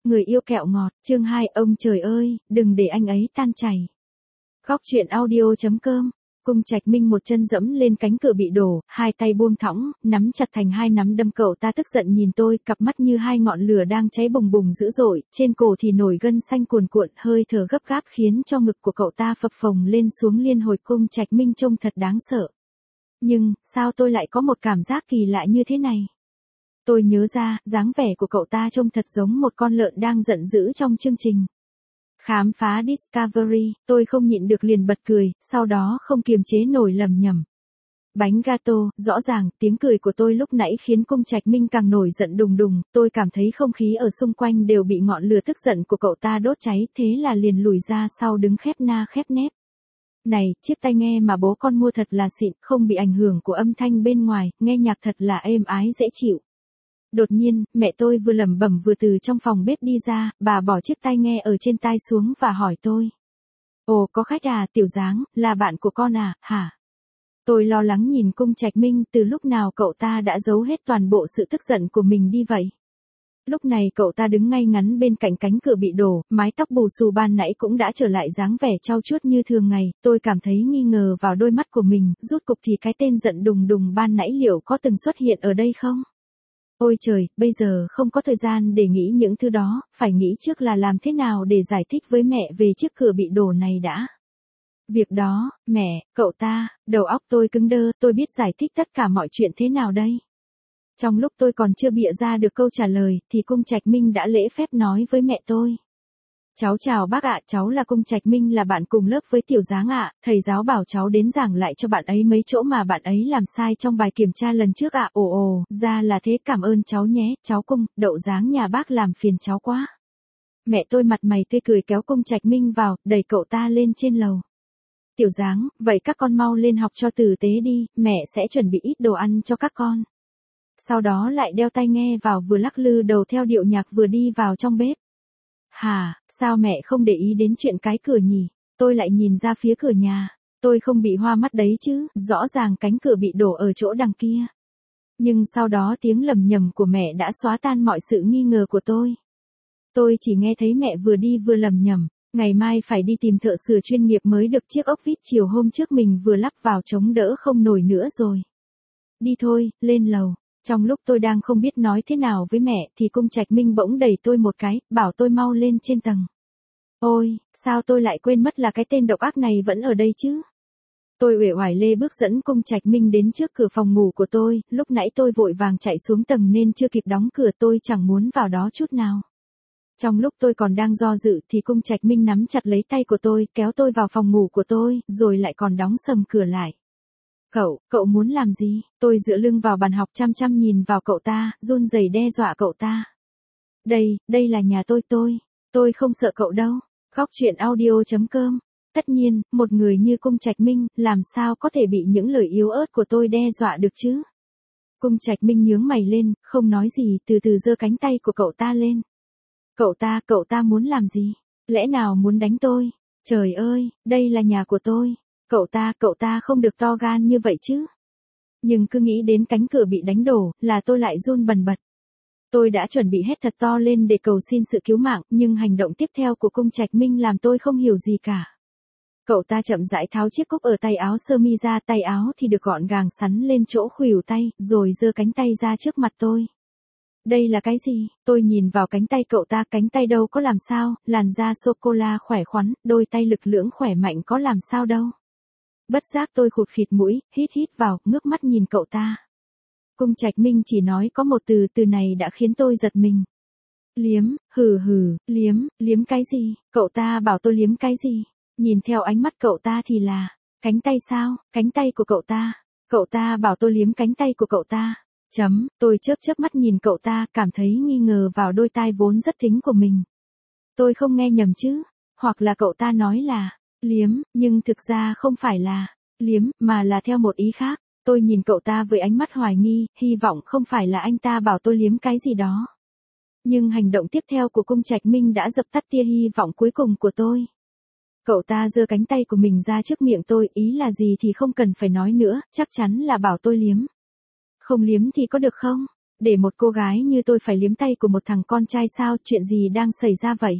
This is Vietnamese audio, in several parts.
Người yêu kẹo ngọt, chương 2, ông trời ơi, đừng để anh ấy tan chảy. Góc truyện audio.com. Cung Trạch Minh một chân dẫm lên cánh cửa bị đổ, hai tay buông thõng, nắm chặt thành hai nắm đâm. Cậu ta tức giận nhìn tôi, cặp mắt như hai ngọn lửa đang cháy bùng bùng dữ dội, trên cổ thì nổi gân xanh cuồn cuộn, hơi thở gấp gáp khiến cho ngực của cậu ta phập phồng lên xuống liên hồi. Cung Trạch Minh trông thật đáng sợ. Nhưng, sao tôi lại có một cảm giác kỳ lạ như thế này? Tôi nhớ ra, dáng vẻ của cậu ta trông thật giống một con lợn đang giận dữ trong chương trình Khám phá Discovery. Tôi không nhịn được liền bật cười, sau đó không kiềm chế nổi lẩm nhẩm. Bánh gato, rõ ràng, tiếng cười của tôi lúc nãy khiến Cung Trạch Minh càng nổi giận đùng đùng, tôi cảm thấy không khí ở xung quanh đều bị ngọn lửa tức giận của cậu ta đốt cháy, thế là liền lùi ra sau đứng khép na khép nép. Này, chiếc tai nghe mà bố con mua thật là xịn, không bị ảnh hưởng của âm thanh bên ngoài, nghe nhạc thật là êm ái dễ chịu. Đột nhiên, mẹ tôi vừa lẩm bẩm vừa từ trong phòng bếp đi ra, bà bỏ chiếc tai nghe ở trên tai xuống và hỏi tôi. Ồ, có khách à, Tiểu Giáng, là bạn của con à, hả? Tôi lo lắng nhìn Cung Trạch Minh, từ lúc nào cậu ta đã giấu hết toàn bộ sự tức giận của mình đi vậy? Lúc này cậu ta đứng ngay ngắn bên cạnh cánh cửa bị đổ, mái tóc bù xù ban nãy cũng đã trở lại dáng vẻ trau chuốt như thường ngày, tôi cảm thấy nghi ngờ vào đôi mắt của mình, rút cục thì cái tên giận đùng đùng ban nãy liệu có từng xuất hiện ở đây không? Ôi trời, bây giờ không có thời gian để nghĩ những thứ đó, phải nghĩ trước là làm thế nào để giải thích với mẹ về chiếc cửa bị đổ này đã. Việc đó, mẹ, cậu ta, đầu óc tôi cứng đơ, tôi biết giải thích tất cả mọi chuyện thế nào đây? Trong lúc tôi còn chưa bịa ra được câu trả lời, thì Cung Trạch Minh đã lễ phép nói với mẹ tôi. Cháu chào bác ạ, cháu là Cung Trạch Minh, là bạn cùng lớp với Tiểu Giáng ạ, thầy giáo bảo cháu đến giảng lại cho bạn ấy mấy chỗ mà bạn ấy làm sai trong bài kiểm tra lần trước ạ. Ồ, ra là thế, cảm ơn cháu nhé, cháu Cung, Đậu Giáng nhà bác làm phiền cháu quá. Mẹ tôi mặt mày tươi cười kéo Cung Trạch Minh vào, đẩy cậu ta lên trên lầu. Tiểu Giáng, vậy các con mau lên học cho tử tế đi, mẹ sẽ chuẩn bị ít đồ ăn cho các con. Sau đó lại đeo tai nghe vào, vừa lắc lư đầu theo điệu nhạc vừa đi vào trong bếp. Hả, sao mẹ không để ý đến chuyện cái cửa nhỉ? Tôi lại nhìn ra phía cửa nhà. Tôi không bị hoa mắt đấy chứ, rõ ràng cánh cửa bị đổ ở chỗ đằng kia. Nhưng sau đó tiếng lầm nhầm của mẹ đã xóa tan mọi sự nghi ngờ của tôi. Tôi chỉ nghe thấy mẹ vừa đi vừa lầm nhầm. Ngày mai phải đi tìm thợ sửa chuyên nghiệp mới được, chiếc ốc vít chiều hôm trước mình vừa lắp vào chống đỡ không nổi nữa rồi. Đi thôi, lên lầu. Trong lúc tôi đang không biết nói thế nào với mẹ thì Cung Trạch Minh bỗng đẩy tôi một cái, bảo tôi mau lên trên tầng. Ôi, sao tôi lại quên mất là cái tên độc ác này vẫn ở đây chứ? Tôi uể oải lê bước dẫn Cung Trạch Minh đến trước cửa phòng ngủ của tôi, lúc nãy tôi vội vàng chạy xuống tầng nên chưa kịp đóng cửa, tôi chẳng muốn vào đó chút nào. Trong lúc tôi còn đang do dự thì Cung Trạch Minh nắm chặt lấy tay của tôi, kéo tôi vào phòng ngủ của tôi, rồi lại còn đóng sầm cửa lại. Cậu muốn làm gì? Tôi dựa lưng vào bàn học chăm chăm nhìn vào cậu ta, run rẩy đe dọa cậu ta. Đây là nhà tôi không sợ cậu đâu. Góc truyện audio.com. Tất nhiên, một người như Cung Trạch Minh, làm sao có thể bị những lời yếu ớt của tôi đe dọa được chứ? Cung Trạch Minh nhướng mày lên, không nói gì, từ từ giơ cánh tay của cậu ta lên. Cậu ta muốn làm gì? Lẽ nào muốn đánh tôi? Trời ơi, đây là nhà của tôi. Cậu ta không được to gan như vậy chứ. Nhưng cứ nghĩ đến cánh cửa bị đánh đổ, là tôi lại run bần bật. Tôi đã chuẩn bị hét thật to lên để cầu xin sự cứu mạng, nhưng hành động tiếp theo của Cung Trạch Minh làm tôi không hiểu gì cả. Cậu ta chậm rãi tháo chiếc cúc ở tay áo sơ mi ra, tay áo thì được gọn gàng sắn lên chỗ khuỷu tay, rồi giơ cánh tay ra trước mặt tôi. Đây là cái gì? Tôi nhìn vào cánh tay cậu ta, cánh tay đâu có làm sao, làn da sô-cô-la khỏe khoắn, đôi tay lực lưỡng khỏe mạnh có làm sao đâu. Bất giác tôi khụt khịt mũi, hít vào, ngước mắt nhìn cậu ta. Cung Trạch Minh chỉ nói có một từ này đã khiến tôi giật mình. Liếm, liếm cái gì? Cậu ta bảo tôi liếm cái gì? Nhìn theo ánh mắt cậu ta thì là, cánh tay sao? Cánh tay của cậu ta. Cậu ta bảo tôi liếm cánh tay của cậu ta. Tôi chớp mắt nhìn cậu ta, cảm thấy nghi ngờ vào đôi tai vốn rất thính của mình. Tôi không nghe nhầm chứ? Hoặc là cậu ta nói là liếm, nhưng thực ra không phải là liếm, mà là theo một ý khác. Tôi nhìn cậu ta với ánh mắt hoài nghi, hy vọng không phải là anh ta bảo tôi liếm cái gì đó. Nhưng hành động tiếp theo của Cung Trạch Minh đã dập tắt tia hy vọng cuối cùng của tôi. Cậu ta giơ cánh tay của mình ra trước miệng tôi, ý là gì thì không cần phải nói nữa, chắc chắn là bảo tôi liếm. Không liếm thì có được không? Để một cô gái như tôi phải liếm tay của một thằng con trai sao, chuyện gì đang xảy ra vậy?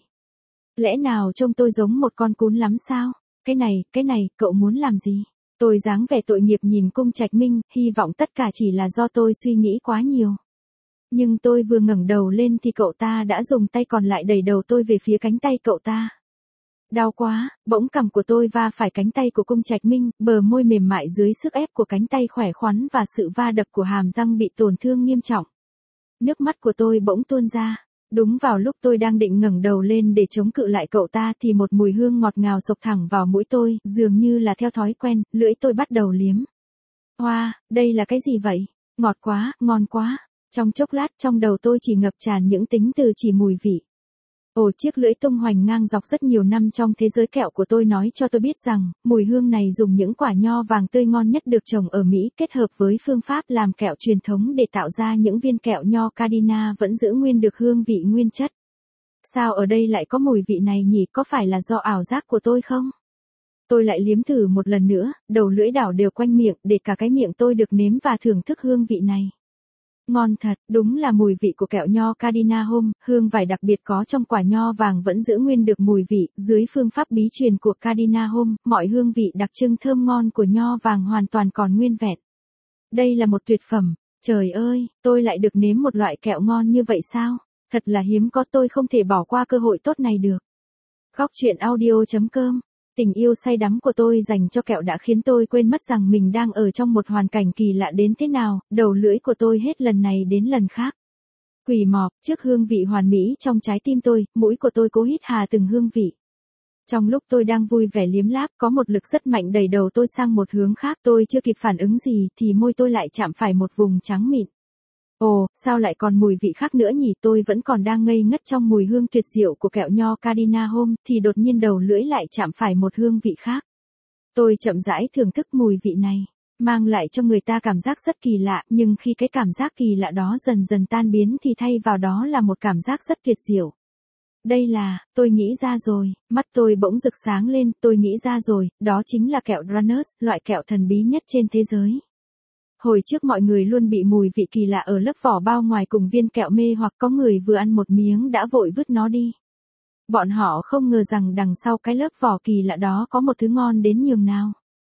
Lẽ nào trông tôi giống một con cún lắm sao? Cái này, cậu muốn làm gì? Tôi dáng vẻ tội nghiệp nhìn Cung Trạch Minh, hy vọng tất cả chỉ là do tôi suy nghĩ quá nhiều. Nhưng tôi vừa ngẩng đầu lên thì cậu ta đã dùng tay còn lại đẩy đầu tôi về phía cánh tay cậu ta. Đau quá, bỗng cằm của tôi va phải cánh tay của Cung Trạch Minh, bờ môi mềm mại dưới sức ép của cánh tay khỏe khoắn và sự va đập của hàm răng bị tổn thương nghiêm trọng. Nước mắt của tôi bỗng tuôn ra. Đúng vào lúc tôi đang định ngẩng đầu lên để chống cự lại cậu ta thì một mùi hương ngọt ngào xộc thẳng vào mũi tôi, dường như là theo thói quen, lưỡi tôi bắt đầu liếm. Hoa, đây là cái gì vậy? Ngọt quá, ngon quá. Trong chốc lát trong đầu tôi chỉ ngập tràn những tính từ chỉ mùi vị. Ồ, chiếc lưỡi tung hoành ngang dọc rất nhiều năm trong thế giới kẹo của tôi nói cho tôi biết rằng, mùi hương này dùng những quả nho vàng tươi ngon nhất được trồng ở Mỹ kết hợp với phương pháp làm kẹo truyền thống để tạo ra những viên kẹo nho Cadina vẫn giữ nguyên được hương vị nguyên chất. Sao ở đây lại có mùi vị này nhỉ, có phải là do ảo giác của tôi không? Tôi lại liếm thử một lần nữa, đầu lưỡi đảo đều quanh miệng để cả cái miệng tôi được nếm và thưởng thức hương vị này. Ngon thật, đúng là mùi vị của kẹo nho Cadina Home, hương vải đặc biệt có trong quả nho vàng vẫn giữ nguyên được mùi vị, dưới phương pháp bí truyền của Cadina Home, mọi hương vị đặc trưng thơm ngon của nho vàng hoàn toàn còn nguyên vẹn. Đây là một tuyệt phẩm, trời ơi, tôi lại được nếm một loại kẹo ngon như vậy sao? Thật là hiếm có, tôi không thể bỏ qua cơ hội tốt này được. Góc truyện audio.com. Tình yêu say đắm của tôi dành cho kẹo đã khiến tôi quên mất rằng mình đang ở trong một hoàn cảnh kỳ lạ đến thế nào, đầu lưỡi của tôi hết lần này đến lần khác. Quỷ mọp, trước hương vị hoàn mỹ trong trái tim tôi, mũi của tôi cố hít hà từng hương vị. Trong lúc tôi đang vui vẻ liếm láp, có một lực rất mạnh đẩy đầu tôi sang một hướng khác, tôi chưa kịp phản ứng gì thì môi tôi lại chạm phải một vùng trắng mịn. Ồ, sao lại còn mùi vị khác nữa nhỉ, tôi vẫn còn đang ngây ngất trong mùi hương tuyệt diệu của kẹo nho Cadina Home, thì đột nhiên đầu lưỡi lại chạm phải một hương vị khác. Tôi chậm rãi thưởng thức mùi vị này, mang lại cho người ta cảm giác rất kỳ lạ, nhưng khi cái cảm giác kỳ lạ đó dần dần tan biến thì thay vào đó là một cảm giác rất tuyệt diệu. Đây là, tôi nghĩ ra rồi, mắt tôi bỗng rực sáng lên, tôi nghĩ ra rồi, đó chính là kẹo Runners, loại kẹo thần bí nhất trên thế giới. Hồi trước mọi người luôn bị mùi vị kỳ lạ ở lớp vỏ bao ngoài cùng viên kẹo mê hoặc có người vừa ăn một miếng đã vội vứt nó đi. Bọn họ không ngờ rằng đằng sau cái lớp vỏ kỳ lạ đó có một thứ ngon đến nhường nào.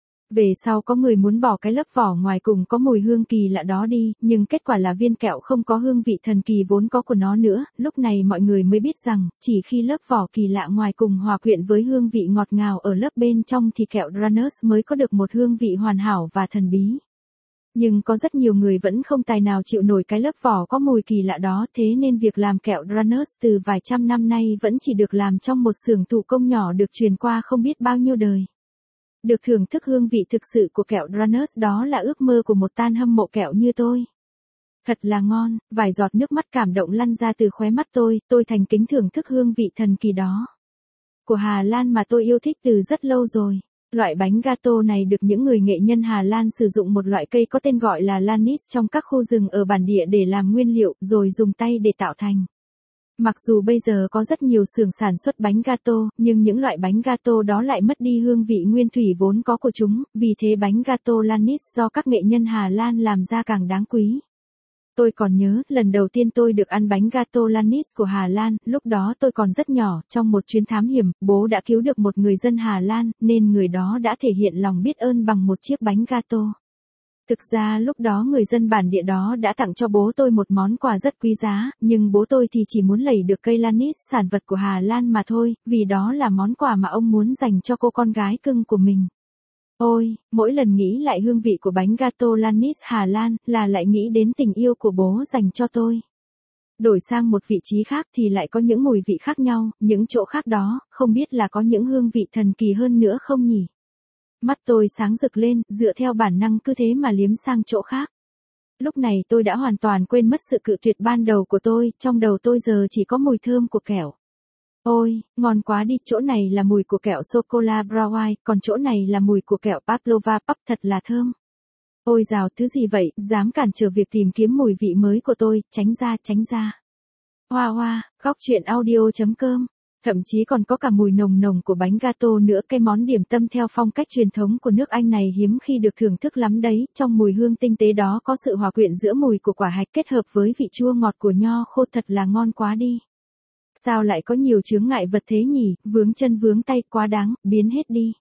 Về sau có người muốn bỏ cái lớp vỏ ngoài cùng có mùi hương kỳ lạ đó đi, nhưng kết quả là viên kẹo không có hương vị thần kỳ vốn có của nó nữa, lúc này mọi người mới biết rằng, chỉ khi lớp vỏ kỳ lạ ngoài cùng hòa quyện với hương vị ngọt ngào ở lớp bên trong thì kẹo Runners mới có được một hương vị hoàn hảo và thần bí. Nhưng có rất nhiều người vẫn không tài nào chịu nổi cái lớp vỏ có mùi kỳ lạ đó, thế nên việc làm kẹo Runners từ vài trăm năm nay vẫn chỉ được làm trong một xưởng thủ công nhỏ được truyền qua không biết bao nhiêu đời. Được thưởng thức hương vị thực sự của kẹo Runners đó là ước mơ của một fan hâm mộ kẹo như tôi. Thật là ngon, vài giọt nước mắt cảm động lăn ra từ khóe mắt tôi thành kính thưởng thức hương vị thần kỳ đó. Của Hà Lan mà tôi yêu thích từ rất lâu rồi. Loại bánh gato này được những người nghệ nhân Hà Lan sử dụng một loại cây có tên gọi là Lanis trong các khu rừng ở bản địa để làm nguyên liệu, rồi dùng tay để tạo thành. Mặc dù bây giờ có rất nhiều xưởng sản xuất bánh gato, nhưng những loại bánh gato đó lại mất đi hương vị nguyên thủy vốn có của chúng, vì thế bánh gato Lanis do các nghệ nhân Hà Lan làm ra càng đáng quý. Tôi còn nhớ, lần đầu tiên tôi được ăn bánh gato Lanis của Hà Lan, lúc đó tôi còn rất nhỏ, trong một chuyến thám hiểm, bố đã cứu được một người dân Hà Lan, nên người đó đã thể hiện lòng biết ơn bằng một chiếc bánh gato. Thực ra lúc đó người dân bản địa đó đã tặng cho bố tôi một món quà rất quý giá, nhưng bố tôi thì chỉ muốn lẩy được cây Lanis sản vật của Hà Lan mà thôi, vì đó là món quà mà ông muốn dành cho cô con gái cưng của mình. Ôi, mỗi lần nghĩ lại hương vị của bánh gato Lanis Hà Lan là lại nghĩ đến tình yêu của bố dành cho tôi. Đổi sang một vị trí khác thì lại có những mùi vị khác nhau, những chỗ khác đó, không biết là có những hương vị thần kỳ hơn nữa không nhỉ? Mắt tôi sáng rực lên, dựa theo bản năng cứ thế mà liếm sang chỗ khác. Lúc này tôi đã hoàn toàn quên mất sự cự tuyệt ban đầu của tôi, trong đầu tôi giờ chỉ có mùi thơm của kẹo. Ôi, ngon quá đi, chỗ này là mùi của kẹo sô-cô-la Brownie, còn chỗ này là mùi của kẹo Pavlova Pup, thật là thơm. Ôi dào, thứ gì vậy, dám cản trở việc tìm kiếm mùi vị mới của tôi, tránh ra. Hoa hoa, góc truyện audio.com Thậm chí còn có cả mùi nồng nồng của bánh gato nữa. Cái món điểm tâm theo phong cách truyền thống của nước Anh này hiếm khi được thưởng thức lắm đấy. Trong mùi hương tinh tế đó có sự hòa quyện giữa mùi của quả hạch kết hợp với vị chua ngọt của nho khô, thật là ngon quá đi. Sao lại có nhiều chướng ngại vật thế nhỉ, vướng chân vướng tay quá đáng, biến hết đi.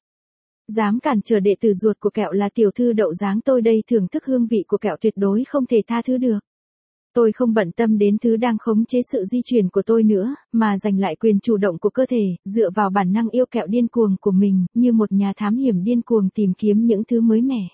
Dám cản trở đệ tử ruột của kẹo là tiểu thư đậu dáng tôi đây, thưởng thức hương vị của kẹo tuyệt đối không thể tha thứ được. Tôi không bận tâm đến thứ đang khống chế sự di chuyển của tôi nữa, mà giành lại quyền chủ động của cơ thể, dựa vào bản năng yêu kẹo điên cuồng của mình, như một nhà thám hiểm điên cuồng tìm kiếm những thứ mới mẻ.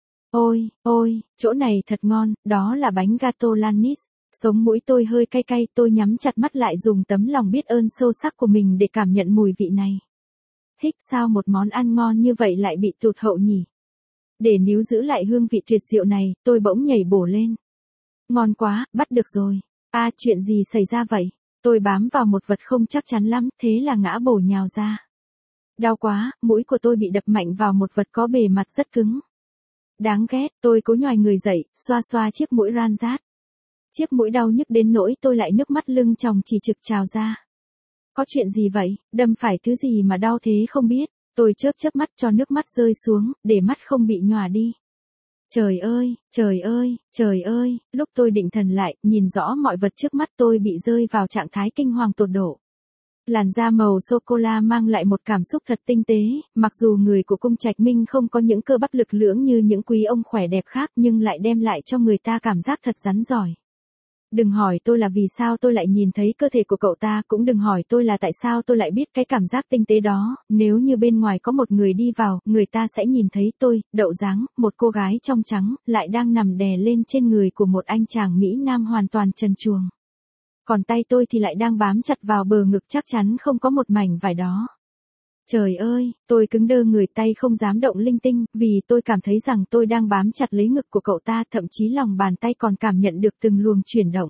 Ôi, ôi, chỗ này thật ngon, đó là bánh gato Lannis. Sống mũi tôi hơi cay cay, tôi nhắm chặt mắt lại dùng tấm lòng biết ơn sâu sắc của mình để cảm nhận mùi vị này. Hích, sao một món ăn ngon như vậy lại bị tụt hậu nhỉ? Để níu giữ lại hương vị tuyệt diệu này, tôi bỗng nhảy bổ lên. Ngon quá, bắt được rồi. À, chuyện gì xảy ra vậy? Tôi bám vào một vật không chắc chắn lắm, thế là ngã bổ nhào ra. Đau quá, mũi của tôi bị đập mạnh vào một vật có bề mặt rất cứng. Đáng ghét, tôi cố nhoài người dậy, xoa xoa chiếc mũi ran rát. Chiếc mũi đau nhức đến nỗi tôi lại nước mắt lưng tròng chỉ trực trào ra. Có chuyện gì vậy, đâm phải thứ gì mà đau thế không biết. Tôi chớp chớp mắt cho nước mắt rơi xuống, để mắt không bị nhòa đi. Trời ơi, trời ơi, trời ơi, lúc tôi định thần lại, nhìn rõ mọi vật trước mắt tôi bị rơi vào trạng thái kinh hoàng tột độ. Làn da màu sô-cô-la mang lại một cảm xúc thật tinh tế, mặc dù người của cung Trạch Minh không có những cơ bắp lực lưỡng như những quý ông khỏe đẹp khác nhưng lại đem lại cho người ta cảm giác thật rắn giỏi. Đừng hỏi tôi là vì sao tôi lại nhìn thấy cơ thể của cậu ta, cũng đừng hỏi tôi là tại sao tôi lại biết cái cảm giác tinh tế đó, nếu như bên ngoài có một người đi vào, người ta sẽ nhìn thấy tôi, đậu dáng, một cô gái trong trắng, lại đang nằm đè lên trên người của một anh chàng Mỹ Nam hoàn toàn trần truồng. Còn tay tôi thì lại đang bám chặt vào bờ ngực chắc chắn không có một mảnh vải đó. Trời ơi, tôi cứng đơ người, tay không dám động linh tinh, vì tôi cảm thấy rằng tôi đang bám chặt lấy ngực của cậu ta, thậm chí lòng bàn tay còn cảm nhận được từng luồng chuyển động.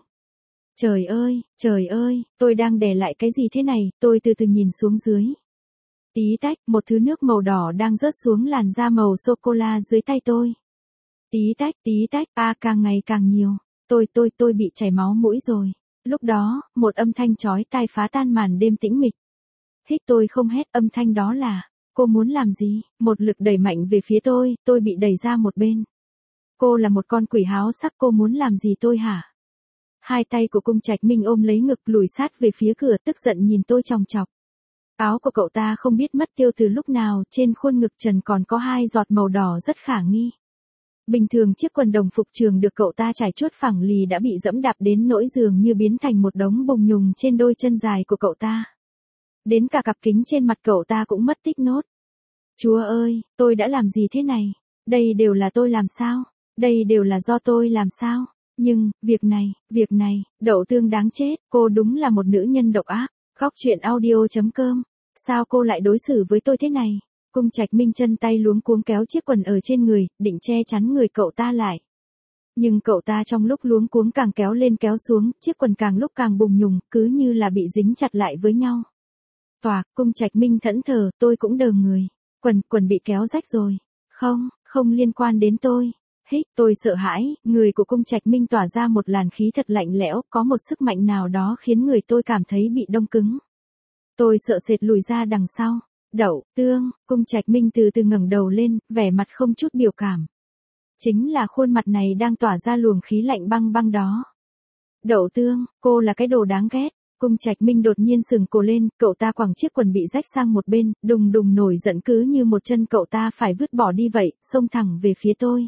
Trời ơi, tôi đang đè lại cái gì thế này, tôi từ từ nhìn xuống dưới. Tí tách, một thứ nước màu đỏ đang rớt xuống làn da màu sô-cô-la dưới tay tôi. Tí tách, càng ngày càng nhiều. Tôi bị chảy máu mũi rồi. Lúc đó, một âm thanh chói tai phá tan màn đêm tĩnh mịch. Hích, tôi không hét, âm thanh đó là, cô muốn làm gì? Một lực đẩy mạnh về phía tôi bị đẩy ra một bên. Cô là một con quỷ háo sắc, cô muốn làm gì tôi hả? Hai tay của cung Trạch Minh ôm lấy ngực, lùi sát về phía cửa, tức giận nhìn tôi chòng chọc. Áo của cậu ta không biết mất tiêu từ lúc nào, trên khuôn ngực trần còn có 2 giọt màu đỏ rất khả nghi. Bình thường chiếc quần đồng phục trường được cậu ta trải chuốt phẳng lì đã bị dẫm đạp đến nỗi dường như biến thành một đống bùng nhùng trên đôi chân dài của cậu ta. Đến cả cặp kính trên mặt cậu ta cũng mất tích nốt. Chúa ơi, tôi đã làm gì thế này? Đây đều là tôi làm sao? Đây đều là do tôi làm sao? Nhưng, việc này, Đậu Tương đáng chết, cô đúng là một nữ nhân độc ác. Góc truyện audio.com. Sao cô lại đối xử với tôi thế này? Cung Trạch Minh chân tay luống cuống kéo chiếc quần ở trên người, định che chắn người cậu ta lại. Nhưng cậu ta trong lúc luống cuống càng kéo lên kéo xuống, chiếc quần càng lúc càng bùng nhùng, cứ như là bị dính chặt lại với nhau. Toạc, Cung Trạch Minh thẫn thờ, tôi cũng đờ người. Quần bị kéo rách rồi. Không liên quan đến tôi. Hích, tôi sợ hãi, người của Cung Trạch Minh tỏa ra một làn khí thật lạnh lẽo, có một sức mạnh nào đó khiến người tôi cảm thấy bị đông cứng. Tôi sợ sệt lùi ra đằng sau. Đậu Tương, Cung Trạch Minh từ từ ngẩng đầu lên, vẻ mặt không chút biểu cảm. Chính là khuôn mặt này đang tỏa ra luồng khí lạnh băng băng đó. Đậu Tương, cô là cái đồ đáng ghét. Cung Trạch Minh đột nhiên sừng cổ lên, cậu ta quẳng chiếc quần bị rách sang một bên, đùng đùng nổi giận cứ như một chân cậu ta phải vứt bỏ đi vậy, xông thẳng về phía tôi.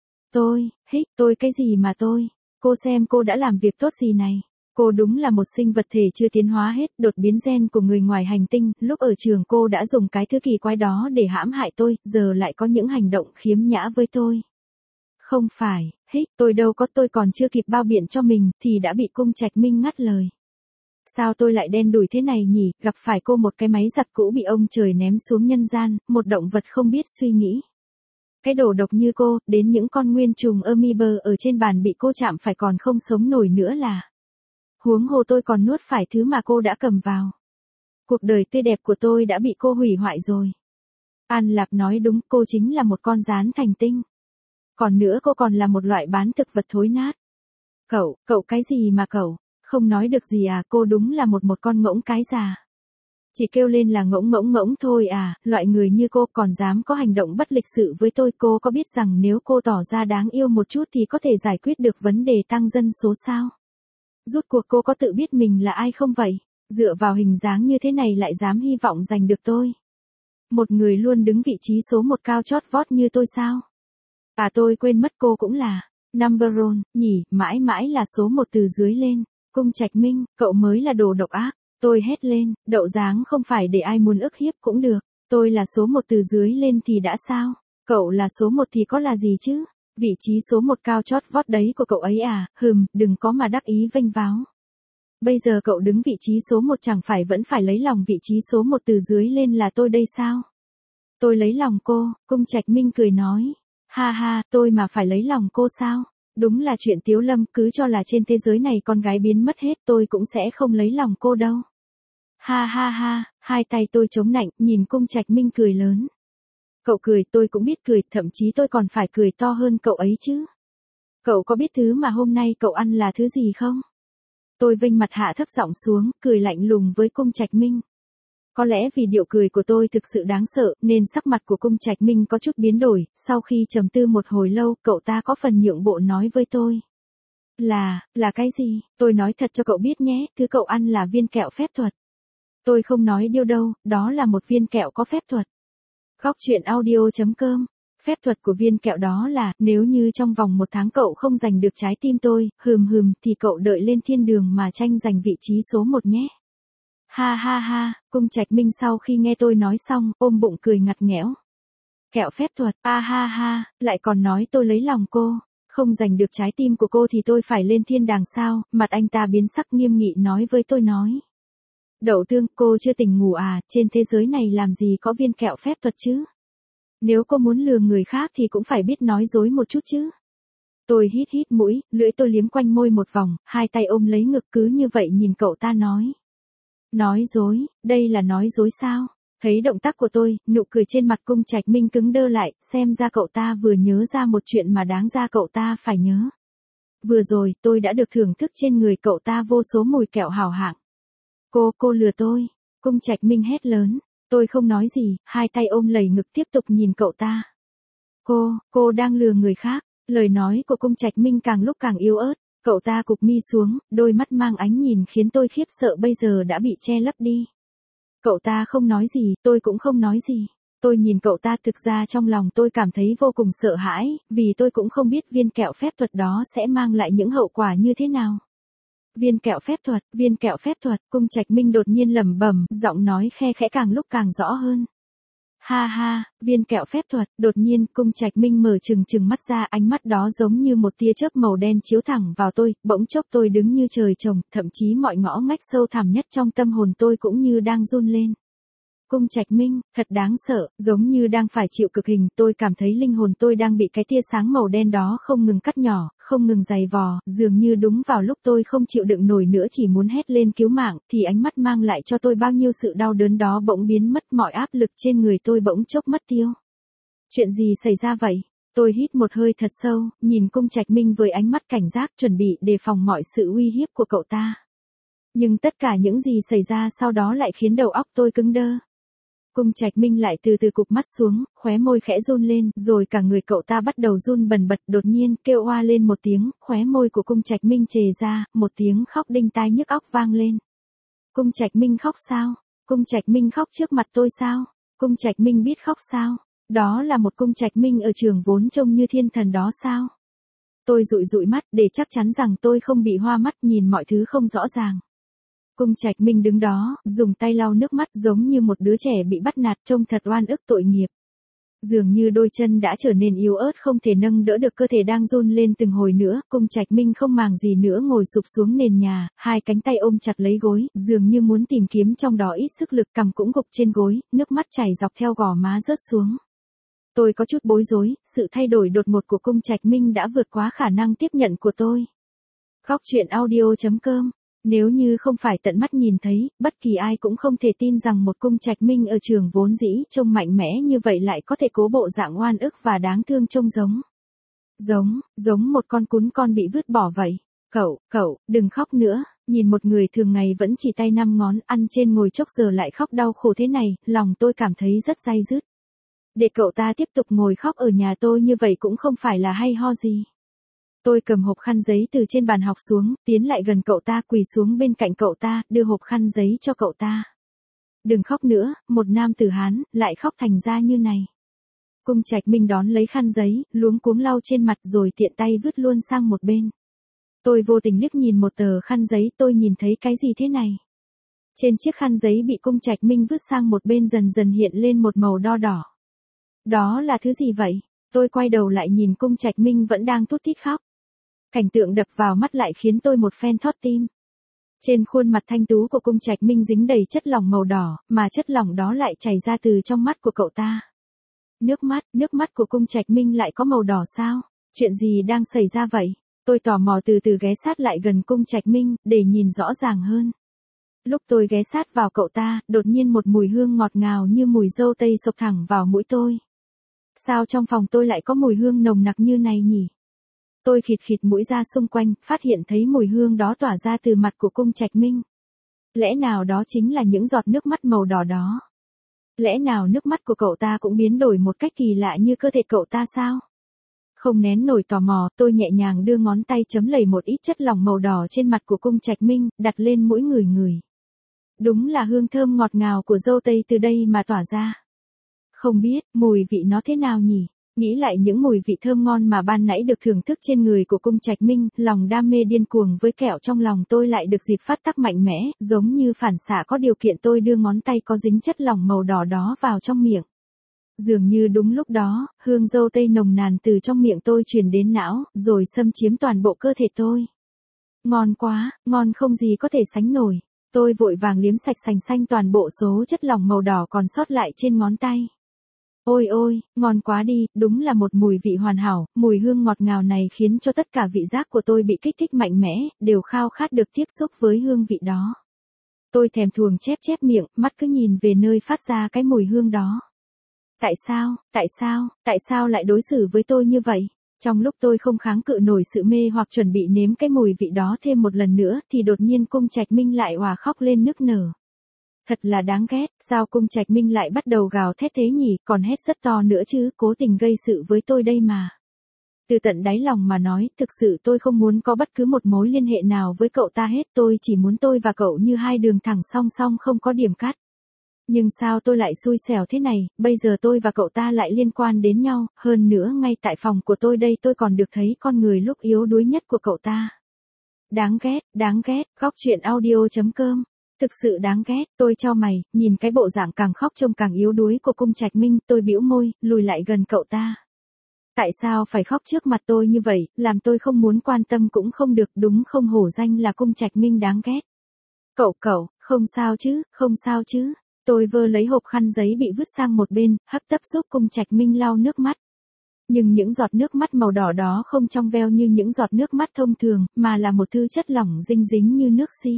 Tôi cái gì mà tôi? Cô xem cô đã làm việc tốt gì này? Cô đúng là một sinh vật thể chưa tiến hóa hết, đột biến gen của người ngoài hành tinh, lúc ở trường cô đã dùng cái thứ kỳ quái đó để hãm hại tôi, giờ lại có những hành động khiếm nhã với tôi. Không phải, tôi đâu có, tôi còn chưa kịp bao biện cho mình, thì đã bị Cung Trạch Minh ngắt lời. Sao tôi lại đen đủi thế này nhỉ, gặp phải cô một cái máy giặt cũ bị ông trời ném xuống nhân gian, một động vật không biết suy nghĩ. Cái đồ độc như cô, đến những con nguyên trùng amoeba ở trên bàn bị cô chạm phải còn không sống nổi nữa là. Huống hồ tôi còn nuốt phải thứ mà cô đã cầm vào. Cuộc đời tươi đẹp của tôi đã bị cô hủy hoại rồi. An Lạp nói đúng, cô chính là một con gián thành tinh. Còn nữa cô còn là một loại bán thực vật thối nát. Cậu cái gì mà cậu, không nói được gì à, cô đúng là một con ngỗng cái già. Chỉ kêu lên là ngỗng ngỗng ngỗng thôi à, loại người như cô còn dám có hành động bất lịch sự với tôi, cô có biết rằng nếu cô tỏ ra đáng yêu một chút thì có thể giải quyết được vấn đề tăng dân số sao? Rút cuộc cô có tự biết mình là ai không vậy? Dựa vào hình dáng như thế này lại dám hy vọng giành được tôi. Một người luôn đứng vị trí số 1 cao chót vót như tôi sao? À tôi quên mất cô cũng là number one, nhỉ, mãi mãi là số 1 từ dưới lên. Cung Trạch Minh, cậu mới là đồ độc ác. Tôi hét lên, đậu dáng không phải để ai muốn ức hiếp cũng được. Tôi là số 1 từ dưới lên thì đã sao? Cậu là số 1 thì có là gì chứ? Vị trí số 1 cao chót vót đấy của cậu ấy à, đừng có mà đắc ý vênh váo. Bây giờ cậu đứng vị trí số 1 chẳng phải vẫn phải lấy lòng vị trí số 1 từ dưới lên là tôi đây sao? Tôi lấy lòng cô, Cung Trạch Minh cười nói. Ha ha, tôi mà phải lấy lòng cô sao? Đúng là chuyện Tiếu Lâm, cứ cho là trên thế giới này con gái biến mất hết tôi cũng sẽ không lấy lòng cô đâu. Ha ha ha, hai tay tôi chống nạnh, nhìn Cung Trạch Minh cười lớn. Cậu cười tôi cũng biết cười, thậm chí tôi còn phải cười to hơn cậu ấy chứ. Cậu có biết thứ mà hôm nay cậu ăn là thứ gì không? Tôi vênh mặt hạ thấp giọng xuống, cười lạnh lùng với Cung Trạch Minh. Có lẽ vì điệu cười của tôi thực sự đáng sợ, nên sắc mặt của Cung Trạch Minh có chút biến đổi, sau khi trầm tư một hồi lâu, cậu ta có phần nhượng bộ nói với tôi. Là cái gì? Tôi nói thật cho cậu biết nhé, thứ cậu ăn là viên kẹo phép thuật. Tôi không nói điêu đâu, đó là một viên kẹo có phép thuật. Góc truyện audio.com. Phép thuật của viên kẹo đó là, nếu như trong vòng 1 tháng cậu không giành được trái tim tôi, thì cậu đợi lên thiên đường mà tranh giành vị trí số 1 nhé. Ha ha ha, Cung Trạch Minh sau khi nghe tôi nói xong, ôm bụng cười ngặt nghẽo. Kẹo phép thuật, ha ha, lại còn nói tôi lấy lòng cô, không giành được trái tim của cô thì tôi phải lên thiên đàng sao? Mặt anh ta biến sắc nghiêm nghị nói với tôi nói. Đậu Tương, cô chưa tỉnh ngủ à, trên thế giới này làm gì có viên kẹo phép thuật chứ? Nếu cô muốn lừa người khác thì cũng phải biết nói dối một chút chứ. Tôi hít mũi, lưỡi tôi liếm quanh môi một vòng, hai tay ôm lấy ngực cứ như vậy nhìn cậu ta nói. Nói dối, đây là nói dối sao? Thấy động tác của tôi, nụ cười trên mặt Cung Trạch Minh cứng đơ lại, xem ra cậu ta vừa nhớ ra một chuyện mà đáng ra cậu ta phải nhớ. Vừa rồi, tôi đã được thưởng thức trên người cậu ta vô số mùi kẹo hảo hạng. Cô lừa tôi. Cung Trạch Minh hét lớn. Tôi không nói gì, hai tay ôm lầy ngực tiếp tục nhìn cậu ta. Cô đang lừa người khác. Lời nói của Cung Trạch Minh càng lúc càng yếu ớt. Cậu ta cụp mi xuống, đôi mắt mang ánh nhìn khiến tôi khiếp sợ bây giờ đã bị che lấp đi. Cậu ta không nói gì, tôi cũng không nói gì. Tôi nhìn cậu ta, thực ra trong lòng tôi cảm thấy vô cùng sợ hãi, vì tôi cũng không biết viên kẹo phép thuật đó sẽ mang lại những hậu quả như thế nào. Viên kẹo phép thuật, Cung Trạch Minh đột nhiên lẩm bẩm, giọng nói khe khẽ càng lúc càng rõ hơn. Ha ha, viên kẹo phép thuật, đột nhiên Cung Trạch Minh mở trừng mắt ra, ánh mắt đó giống như một tia chớp màu đen chiếu thẳng vào tôi, bỗng chốc tôi đứng như trời trồng, thậm chí mọi ngõ ngách sâu thẳm nhất trong tâm hồn tôi cũng như đang run lên. Cung Trạch Minh, thật đáng sợ, giống như đang phải chịu cực hình, tôi cảm thấy linh hồn tôi đang bị cái tia sáng màu đen đó không ngừng cắt nhỏ, không ngừng giày vò, dường như đúng vào lúc tôi không chịu đựng nổi nữa chỉ muốn hét lên cứu mạng, thì ánh mắt mang lại cho tôi bao nhiêu sự đau đớn đó bỗng biến mất, mọi áp lực trên người tôi bỗng chốc mất tiêu. Chuyện gì xảy ra vậy? Tôi hít một hơi thật sâu, nhìn Cung Trạch Minh với ánh mắt cảnh giác chuẩn bị đề phòng mọi sự uy hiếp của cậu ta. Nhưng tất cả những gì xảy ra sau đó lại khiến đầu óc tôi cứng đơ. Cung Trạch Minh lại từ từ cụp mắt xuống, khóe môi khẽ run lên, rồi cả người cậu ta bắt đầu run bần bật, đột nhiên kêu oa lên một tiếng, khóe môi của Cung Trạch Minh trề ra, một tiếng khóc đinh tai nhức óc vang lên. Cung Trạch Minh khóc sao? Cung Trạch Minh khóc trước mặt tôi sao? Cung Trạch Minh biết khóc sao? Đó là một Cung Trạch Minh ở trường vốn trông như thiên thần đó sao? Tôi dụi mắt để chắc chắn rằng tôi không bị hoa mắt, nhìn mọi thứ không rõ ràng. Cung Trạch Minh đứng đó, dùng tay lau nước mắt giống như một đứa trẻ bị bắt nạt, trông thật oan ức tội nghiệp. Dường như đôi chân đã trở nên yếu ớt không thể nâng đỡ được, cơ thể đang run lên từng hồi nữa, Cung Trạch Minh không màng gì nữa ngồi sụp xuống nền nhà, hai cánh tay ôm chặt lấy gối, dường như muốn tìm kiếm trong đó ít sức lực, cằm cũng gục trên gối, nước mắt chảy dọc theo gò má rớt xuống. Tôi có chút bối rối, sự thay đổi đột ngột của Cung Trạch Minh đã vượt quá khả năng tiếp nhận của tôi. Góc truyện audio.com. Nếu như không phải tận mắt nhìn thấy, bất kỳ ai cũng không thể tin rằng một Cung Trạch Minh ở trường vốn dĩ trông mạnh mẽ như vậy lại có thể cố bộ dạng oan ức và đáng thương trông giống một con cún con bị vứt bỏ vậy. Cậu, đừng khóc nữa, Nhìn một người thường ngày vẫn chỉ tay năm ngón ăn trên ngồi chốc giờ lại khóc đau khổ thế này, lòng tôi cảm thấy rất day dứt. Để cậu ta tiếp tục ngồi khóc ở nhà tôi như vậy cũng không phải là hay ho gì. Tôi cầm hộp khăn giấy từ trên bàn học xuống, tiến lại gần cậu ta quỳ xuống bên cạnh cậu ta, đưa hộp khăn giấy cho cậu ta. Đừng khóc nữa, một nam tử Hán, lại khóc thành ra như này. Cung Trạch Minh đón lấy khăn giấy, luống cuống lau trên mặt rồi tiện tay vứt luôn sang một bên. Tôi vô tình liếc nhìn một tờ khăn giấy, tôi nhìn thấy cái gì thế này? Trên chiếc khăn giấy bị Cung Trạch Minh vứt sang một bên dần dần hiện lên một màu đo đỏ. Đó là thứ gì vậy? Tôi quay đầu lại nhìn Cung Trạch Minh vẫn đang thút thít khóc. Cảnh tượng đập vào mắt lại khiến tôi một phen thót tim. Trên khuôn mặt thanh tú của Cung Trạch Minh dính đầy chất lỏng màu đỏ, mà chất lỏng đó lại chảy ra từ trong mắt của cậu ta. Nước mắt của Cung Trạch Minh lại có màu đỏ sao? Chuyện gì đang xảy ra vậy? Tôi tò mò từ từ ghé sát lại gần Cung Trạch Minh, để nhìn rõ ràng hơn. Lúc tôi ghé sát vào cậu ta, đột nhiên một mùi hương ngọt ngào như mùi dâu tây xộc thẳng vào mũi tôi. Sao trong phòng tôi lại có mùi hương nồng nặc như này nhỉ? Tôi khịt khịt mũi ra xung quanh, phát hiện thấy mùi hương đó tỏa ra từ mặt của Cung Trạch Minh. Lẽ nào đó chính là những giọt nước mắt màu đỏ đó? Lẽ nào nước mắt của cậu ta cũng biến đổi một cách kỳ lạ như cơ thể cậu ta sao? Không nén nổi tò mò, tôi nhẹ nhàng đưa ngón tay chấm lầy một ít chất lỏng màu đỏ trên mặt của Cung Trạch Minh, đặt lên mũi người. Đúng là hương thơm ngọt ngào của dâu tây từ đây mà tỏa ra. Không biết, mùi vị nó thế nào nhỉ? Nghĩ lại những mùi vị thơm ngon mà ban nãy được thưởng thức trên người của Cung Trạch Minh, lòng đam mê điên cuồng với kẹo trong lòng tôi lại được dịp phát tác mạnh mẽ, giống như phản xạ có điều kiện tôi đưa ngón tay có dính chất lỏng màu đỏ đó vào trong miệng. Dường như đúng lúc đó, hương dâu tây nồng nàn từ trong miệng tôi truyền đến não, rồi xâm chiếm toàn bộ cơ thể tôi. Ngon quá, ngon không gì có thể sánh nổi. Tôi vội vàng liếm sạch sành xanh toàn bộ số chất lỏng màu đỏ còn sót lại trên ngón tay. Ôi ôi, ngon quá đi, đúng là một mùi vị hoàn hảo, mùi hương ngọt ngào này khiến cho tất cả vị giác của tôi bị kích thích mạnh mẽ, đều khao khát được tiếp xúc với hương vị đó. Tôi thèm thuồng chép miệng, mắt cứ nhìn về nơi phát ra cái mùi hương đó. Tại sao lại đối xử với tôi như vậy? Trong lúc tôi không kháng cự nổi sự mê hoặc chuẩn bị nếm cái mùi vị đó thêm một lần nữa thì đột nhiên Cung Trạch Minh lại òa khóc lên nức nở. Thật là đáng ghét, sao Cung Trạch Minh lại bắt đầu gào thét thế nhỉ, còn hét rất to nữa chứ, cố tình gây sự với tôi đây mà. Từ tận đáy lòng mà nói, thực sự tôi không muốn có bất cứ một mối liên hệ nào với cậu ta hết, tôi chỉ muốn tôi và cậu như hai đường thẳng song song không có điểm cắt. Nhưng sao tôi lại xui xẻo thế này, bây giờ tôi và cậu ta lại liên quan đến nhau, hơn nữa ngay tại phòng của tôi đây tôi còn được thấy con người lúc yếu đuối nhất của cậu ta. Đáng ghét, góc truyện audio.com. Thực sự đáng ghét, tôi chau mày, nhìn cái bộ dạng càng khóc trông càng yếu đuối của Cung Trạch Minh, tôi bĩu môi, lùi lại gần cậu ta. Tại sao phải khóc trước mặt tôi như vậy, làm tôi không muốn quan tâm cũng không được, đúng không, hổ danh là Cung Trạch Minh đáng ghét. Cậu, không sao chứ. Tôi vơ lấy hộp khăn giấy bị vứt sang một bên, hấp tấp giúp Cung Trạch Minh lau nước mắt. Nhưng những giọt nước mắt màu đỏ đó không trong veo như những giọt nước mắt thông thường, mà là một thứ chất lỏng dinh dính như nước si.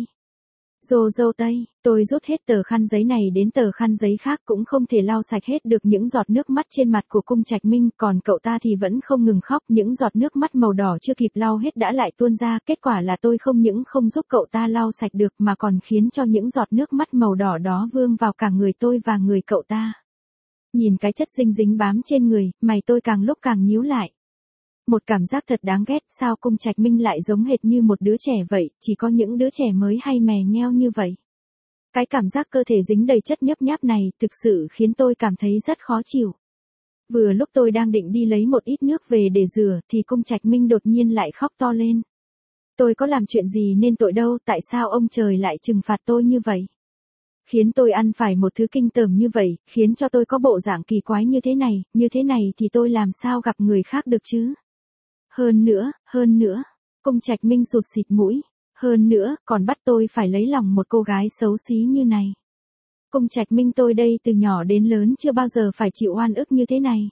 Dâu tây, tôi rút hết tờ khăn giấy này đến tờ khăn giấy khác cũng không thể lau sạch hết được những giọt nước mắt trên mặt của Cung Trạch Minh, còn cậu ta thì vẫn không ngừng khóc, những giọt nước mắt màu đỏ chưa kịp lau hết đã lại tuôn ra, kết quả là tôi không những không giúp cậu ta lau sạch được mà còn khiến cho những giọt nước mắt màu đỏ đó vương vào cả người tôi và người cậu ta. Nhìn cái chất dinh dính bám trên người, mày tôi càng lúc càng nhíu lại. Một cảm giác thật đáng ghét, sao Cung Trạch Minh lại giống hệt như một đứa trẻ vậy, chỉ có những đứa trẻ mới hay mè nheo như vậy. Cái cảm giác cơ thể dính đầy chất nhấp nháp này thực sự khiến tôi cảm thấy rất khó chịu. Vừa lúc tôi đang định đi lấy một ít nước về để rửa thì Cung Trạch Minh đột nhiên lại khóc to lên. Tôi có làm chuyện gì nên tội đâu, tại sao ông trời lại trừng phạt tôi như vậy? Khiến tôi ăn phải một thứ kinh tởm như vậy, khiến cho tôi có bộ dạng kỳ quái như thế này thì tôi làm sao gặp người khác được chứ? Hơn nữa, Cung Trạch Minh sụt xịt mũi, hơn nữa, còn bắt tôi phải lấy lòng một cô gái xấu xí như này. Cung Trạch Minh tôi đây từ nhỏ đến lớn chưa bao giờ phải chịu oan ức như thế này.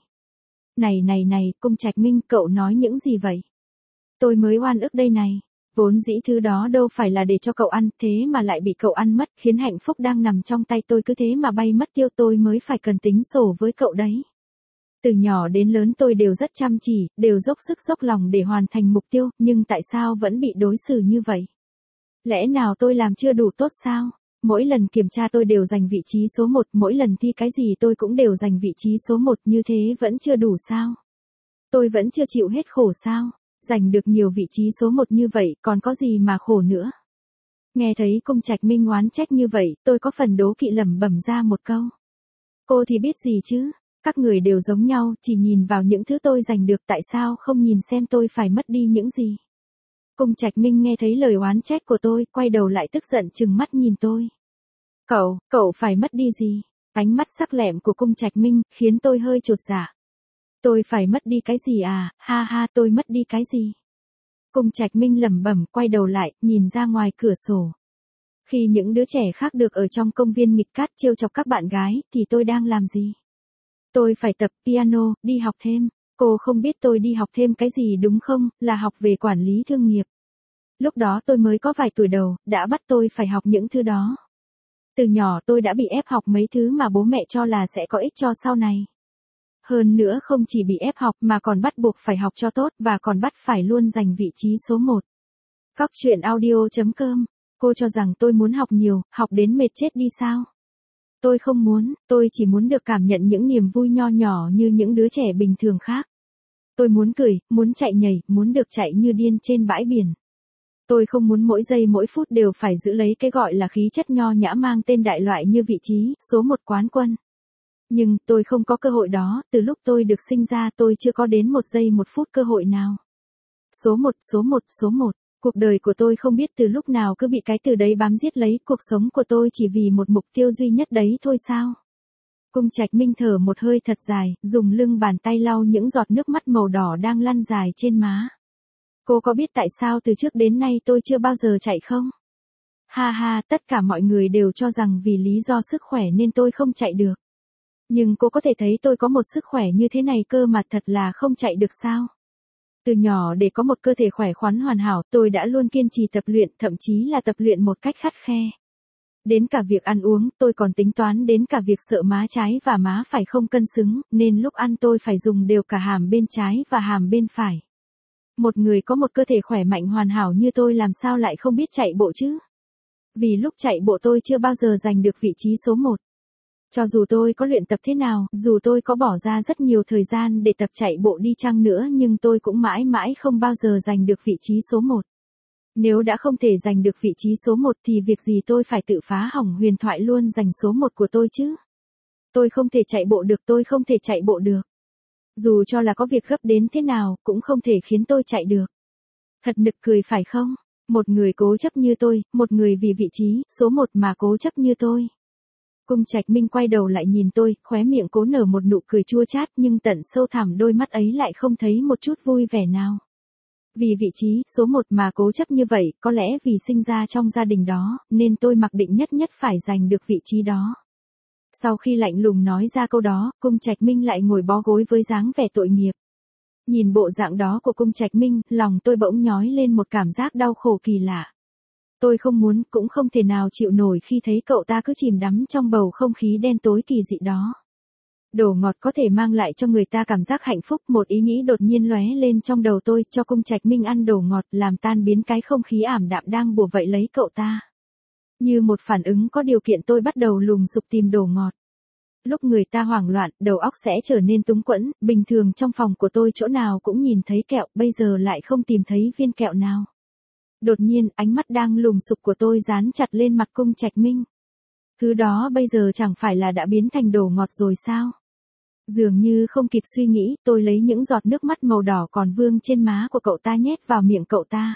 Này, Cung Trạch Minh, cậu nói những gì vậy? Tôi mới oan ức đây này. Vốn dĩ thứ đó đâu phải là để cho cậu ăn, thế mà lại bị cậu ăn mất, khiến hạnh phúc đang nằm trong tay tôi cứ thế mà bay mất tiêu, tôi mới phải cần tính sổ với cậu đấy. Từ nhỏ đến lớn tôi đều rất chăm chỉ, đều dốc sức dốc lòng để hoàn thành mục tiêu, nhưng tại sao vẫn bị đối xử như vậy? Lẽ nào tôi làm chưa đủ tốt sao? Mỗi lần kiểm tra tôi đều giành vị trí số 1, mỗi lần thi cái gì tôi cũng đều giành vị trí số 1, như thế vẫn chưa đủ sao? Tôi vẫn chưa chịu hết khổ sao? Giành được nhiều vị trí số 1 như vậy, còn có gì mà khổ nữa? Nghe thấy Cung Trạch Minh oán trách như vậy, tôi có phần đố kỵ lẩm bẩm ra một câu. Cô thì biết gì chứ? Các người đều giống nhau, chỉ nhìn vào những thứ tôi giành được, tại sao không nhìn xem tôi phải mất đi những gì? Cung Trạch Minh nghe thấy lời oán trách của tôi, quay đầu lại tức giận trừng mắt nhìn tôi. Cậu phải mất đi gì? Ánh mắt sắc lẹm của Cung Trạch Minh, khiến tôi hơi chột dạ. Tôi phải mất đi cái gì à, ha ha, tôi mất đi cái gì? Cung Trạch Minh lẩm bẩm, quay đầu lại, nhìn ra ngoài cửa sổ. Khi những đứa trẻ khác được ở trong công viên nghịch cát trêu chọc các bạn gái, thì tôi đang làm gì? Tôi phải tập piano, đi học thêm. Cô không biết tôi đi học thêm cái gì đúng không, là học về quản lý thương nghiệp. Lúc đó tôi mới có vài tuổi đầu, đã bắt tôi phải học những thứ đó. Từ nhỏ tôi đã bị ép học mấy thứ mà bố mẹ cho là sẽ có ích cho sau này. Hơn nữa không chỉ bị ép học mà còn bắt buộc phải học cho tốt và còn bắt phải luôn giành vị trí số 1. Góc truyện audio.com. Cô cho rằng tôi muốn học nhiều, học đến mệt chết đi sao? Tôi không muốn, tôi chỉ muốn được cảm nhận những niềm vui nho nhỏ như những đứa trẻ bình thường khác. Tôi muốn cười, muốn chạy nhảy, muốn được chạy như điên trên bãi biển. Tôi không muốn mỗi giây mỗi phút đều phải giữ lấy cái gọi là khí chất nho nhã mang tên đại loại như vị trí số 1 quán quân. Nhưng tôi không có cơ hội đó, từ lúc tôi được sinh ra tôi chưa có đến một giây một phút cơ hội nào. Số 1, số 1, số 1. Cuộc đời của tôi không biết từ lúc nào cứ bị cái từ đấy bám giết lấy, cuộc sống của tôi chỉ vì một mục tiêu duy nhất đấy thôi sao? Cung Trạch Minh thở một hơi thật dài, dùng lưng bàn tay lau những giọt nước mắt màu đỏ đang lăn dài trên má. Cô có biết tại sao từ trước đến nay tôi chưa bao giờ chạy không? Ha ha, tất cả mọi người đều cho rằng vì lý do sức khỏe nên tôi không chạy được. Nhưng cô có thể thấy tôi có một sức khỏe như thế này cơ mà thật là không chạy được sao? Từ nhỏ để có một cơ thể khỏe khoắn hoàn hảo, tôi đã luôn kiên trì tập luyện, thậm chí là tập luyện một cách khắt khe. Đến cả việc ăn uống, tôi còn tính toán đến cả việc sợ má trái và má phải không cân xứng, nên lúc ăn tôi phải dùng đều cả hàm bên trái và hàm bên phải. Một người có một cơ thể khỏe mạnh hoàn hảo như tôi làm sao lại không biết chạy bộ chứ? Vì lúc chạy bộ tôi chưa bao giờ giành được vị trí số 1. Cho dù tôi có luyện tập thế nào, dù tôi có bỏ ra rất nhiều thời gian để tập chạy bộ đi chăng nữa nhưng tôi cũng mãi mãi không bao giờ giành được vị trí số 1. Nếu đã không thể giành được vị trí số 1 thì việc gì tôi phải tự phá hỏng huyền thoại luôn giành số 1 của tôi chứ? Tôi không thể chạy bộ được, tôi không thể chạy bộ được. Dù cho là có việc gấp đến thế nào, cũng không thể khiến tôi chạy được. Thật nực cười phải không? Một người cố chấp như tôi, một người vì vị trí số 1 mà cố chấp như tôi. Cung Trạch Minh quay đầu lại nhìn tôi, khóe miệng cố nở một nụ cười chua chát nhưng tận sâu thẳm đôi mắt ấy lại không thấy một chút vui vẻ nào. Vì vị trí số 1 mà cố chấp như vậy, có lẽ vì sinh ra trong gia đình đó, nên tôi mặc định nhất nhất phải giành được vị trí đó. Sau khi lạnh lùng nói ra câu đó, Cung Trạch Minh lại ngồi bó gối với dáng vẻ tội nghiệp. Nhìn bộ dạng đó của Cung Trạch Minh, lòng tôi bỗng nhói lên một cảm giác đau khổ kỳ lạ. Tôi không muốn, cũng không thể nào chịu nổi khi thấy cậu ta cứ chìm đắm trong bầu không khí đen tối kỳ dị đó. Đồ ngọt có thể mang lại cho người ta cảm giác hạnh phúc, một ý nghĩ đột nhiên lóe lên trong đầu tôi, cho Cung Trạch Minh ăn đồ ngọt làm tan biến cái không khí ảm đạm đang bủa vây lấy cậu ta. Như một phản ứng có điều kiện tôi bắt đầu lùng sục tìm đồ ngọt. Lúc người ta hoảng loạn, đầu óc sẽ trở nên túng quẫn, bình thường trong phòng của tôi chỗ nào cũng nhìn thấy kẹo, bây giờ lại không tìm thấy viên kẹo nào. Đột nhiên, ánh mắt đang lùng sục của tôi dán chặt lên mặt Cung Trạch Minh. Thứ đó bây giờ chẳng phải là đã biến thành đồ ngọt rồi sao? Dường như không kịp suy nghĩ, tôi lấy những giọt nước mắt màu đỏ còn vương trên má của cậu ta nhét vào miệng cậu ta.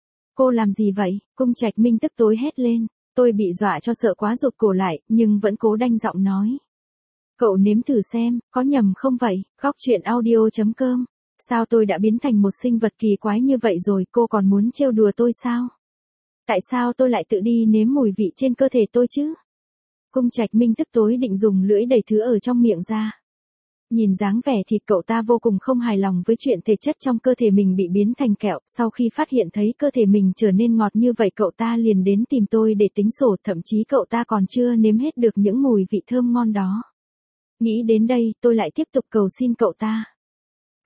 Cô làm gì vậy? Cung Trạch Minh tức tối hét lên. Tôi bị dọa cho sợ quá rụt cổ lại, nhưng vẫn cố đanh giọng nói. Cậu nếm thử xem, có nhầm không vậy? Góc truyện audio.com. Sao tôi đã biến thành một sinh vật kỳ quái như vậy rồi, cô còn muốn trêu đùa tôi sao? Tại sao tôi lại tự đi nếm mùi vị trên cơ thể tôi chứ? Cung Trạch Minh tức tối định dùng lưỡi đẩy thứ ở trong miệng ra. Nhìn dáng vẻ thì cậu ta vô cùng không hài lòng với chuyện thể chất trong cơ thể mình bị biến thành kẹo, sau khi phát hiện thấy cơ thể mình trở nên ngọt như vậy cậu ta liền đến tìm tôi để tính sổ, thậm chí cậu ta còn chưa nếm hết được những mùi vị thơm ngon đó. Nghĩ đến đây, tôi lại tiếp tục cầu xin cậu ta.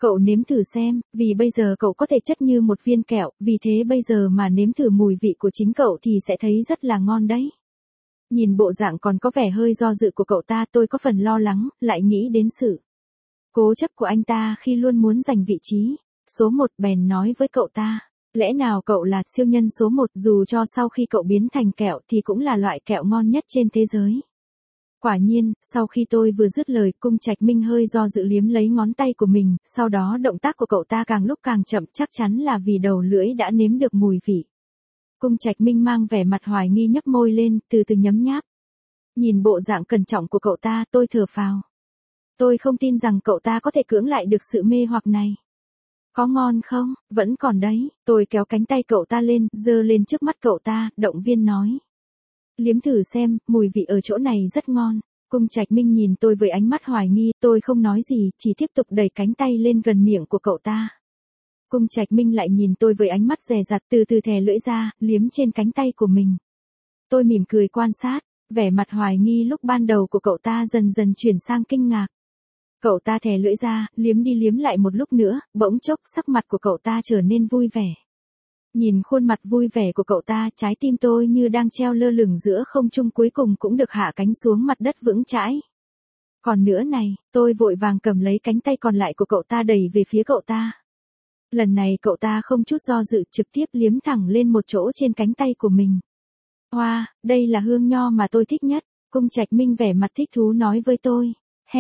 Cậu nếm thử xem, vì bây giờ cậu có thể chất như một viên kẹo, vì thế bây giờ mà nếm thử mùi vị của chính cậu thì sẽ thấy rất là ngon đấy. Nhìn bộ dạng còn có vẻ hơi do dự của cậu ta, tôi có phần lo lắng, lại nghĩ đến sự cố chấp của anh ta khi luôn muốn giành vị trí số 1, bèn nói với cậu ta. Lẽ nào cậu là siêu nhân số 1, dù cho sau khi cậu biến thành kẹo thì cũng là loại kẹo ngon nhất trên thế giới. Quả nhiên, sau khi tôi vừa dứt lời, Cung Trạch Minh hơi do dự liếm lấy ngón tay của mình, sau đó động tác của cậu ta càng lúc càng chậm, chắc chắn là vì đầu lưỡi đã nếm được mùi vị. Cung Trạch Minh mang vẻ mặt hoài nghi nhấp môi lên, từ từ nhấm nháp. Nhìn bộ dạng cẩn trọng của cậu ta, tôi thở phào. Tôi không tin rằng cậu ta có thể cưỡng lại được sự mê hoặc này. Có ngon không? Vẫn còn đấy. Tôi kéo cánh tay cậu ta lên, giơ lên trước mắt cậu ta, động viên nói. Liếm thử xem, mùi vị ở chỗ này rất ngon. Cung Trạch Minh nhìn tôi với ánh mắt hoài nghi, tôi không nói gì, chỉ tiếp tục đẩy cánh tay lên gần miệng của cậu ta. Cung Trạch Minh lại nhìn tôi với ánh mắt dè dặt, từ từ thè lưỡi ra, liếm trên cánh tay của mình. Tôi mỉm cười quan sát, vẻ mặt hoài nghi lúc ban đầu của cậu ta dần dần chuyển sang kinh ngạc. Cậu ta thè lưỡi ra, liếm đi liếm lại một lúc nữa, bỗng chốc sắc mặt của cậu ta trở nên vui vẻ. Nhìn khuôn mặt vui vẻ của cậu ta, trái tim tôi như đang treo lơ lửng giữa không trung, cuối cùng cũng được hạ cánh xuống mặt đất vững chãi. Còn nữa này, tôi vội vàng cầm lấy cánh tay còn lại của cậu ta đẩy về phía cậu ta. Lần này cậu ta không chút do dự, trực tiếp liếm thẳng lên một chỗ trên cánh tay của mình. Wow, đây là hương nho mà tôi thích nhất. Cung Trạch Minh vẻ mặt thích thú nói với tôi.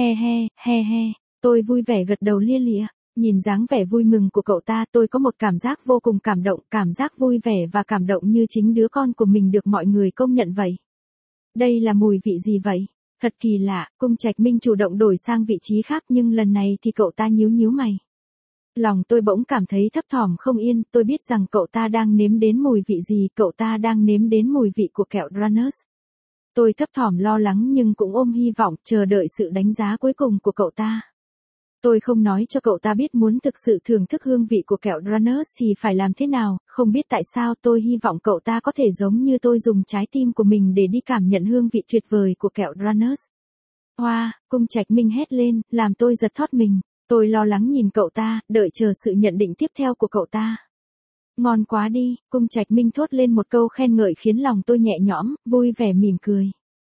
He. Tôi vui vẻ gật đầu lia lịa. Nhìn dáng vẻ vui mừng của cậu ta, tôi có một cảm giác vô cùng cảm động, cảm giác vui vẻ và cảm động như chính đứa con của mình được mọi người công nhận vậy. Đây là mùi vị gì vậy? Thật kỳ lạ. Cung Trạch Minh chủ động đổi sang vị trí khác, nhưng lần này thì cậu ta nhíu nhíu mày. Lòng tôi bỗng cảm thấy thấp thỏm không yên, tôi biết rằng cậu ta đang nếm đến mùi vị gì, cậu ta đang nếm đến mùi vị của kẹo Runners. Tôi thấp thỏm lo lắng nhưng cũng ôm hy vọng, chờ đợi sự đánh giá cuối cùng của cậu ta. Tôi không nói cho cậu ta biết muốn thực sự thưởng thức hương vị của kẹo Runners thì phải làm thế nào, không biết tại sao tôi hy vọng cậu ta có thể giống như tôi dùng trái tim của mình để đi cảm nhận hương vị tuyệt vời của kẹo Runners. Wow, Cung Trạch Minh hét lên, làm tôi giật thót mình. Tôi lo lắng nhìn cậu ta, đợi chờ sự nhận định tiếp theo của cậu ta. Ngon quá đi, Cung Trạch Minh thốt lên một câu khen ngợi khiến lòng tôi nhẹ nhõm, vui vẻ mỉm cười.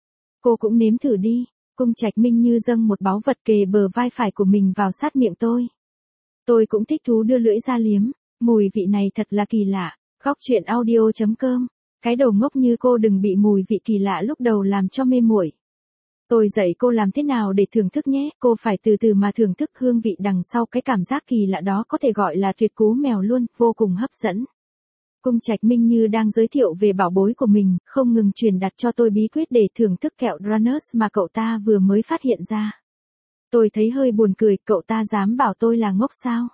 Cô cũng nếm thử đi. Cung Trạch Minh như dâng một báu vật kề bờ vai phải của mình vào sát miệng tôi. Tôi cũng thích thú đưa lưỡi ra liếm, mùi vị này thật là kỳ lạ. Góc truyện audio.com. Cái đầu ngốc như cô đừng bị mùi vị kỳ lạ lúc đầu làm cho mê muội. Tôi dạy cô làm thế nào để thưởng thức nhé, cô phải từ từ mà thưởng thức hương vị đằng sau cái cảm giác kỳ lạ đó, có thể gọi là tuyệt cú mèo luôn, vô cùng hấp dẫn. Cung Trạch Minh như đang giới thiệu về bảo bối của mình, không ngừng truyền đạt cho tôi bí quyết để thưởng thức kẹo Runners mà cậu ta vừa mới phát hiện ra. Tôi thấy hơi buồn cười, cậu ta dám bảo tôi là ngốc sao?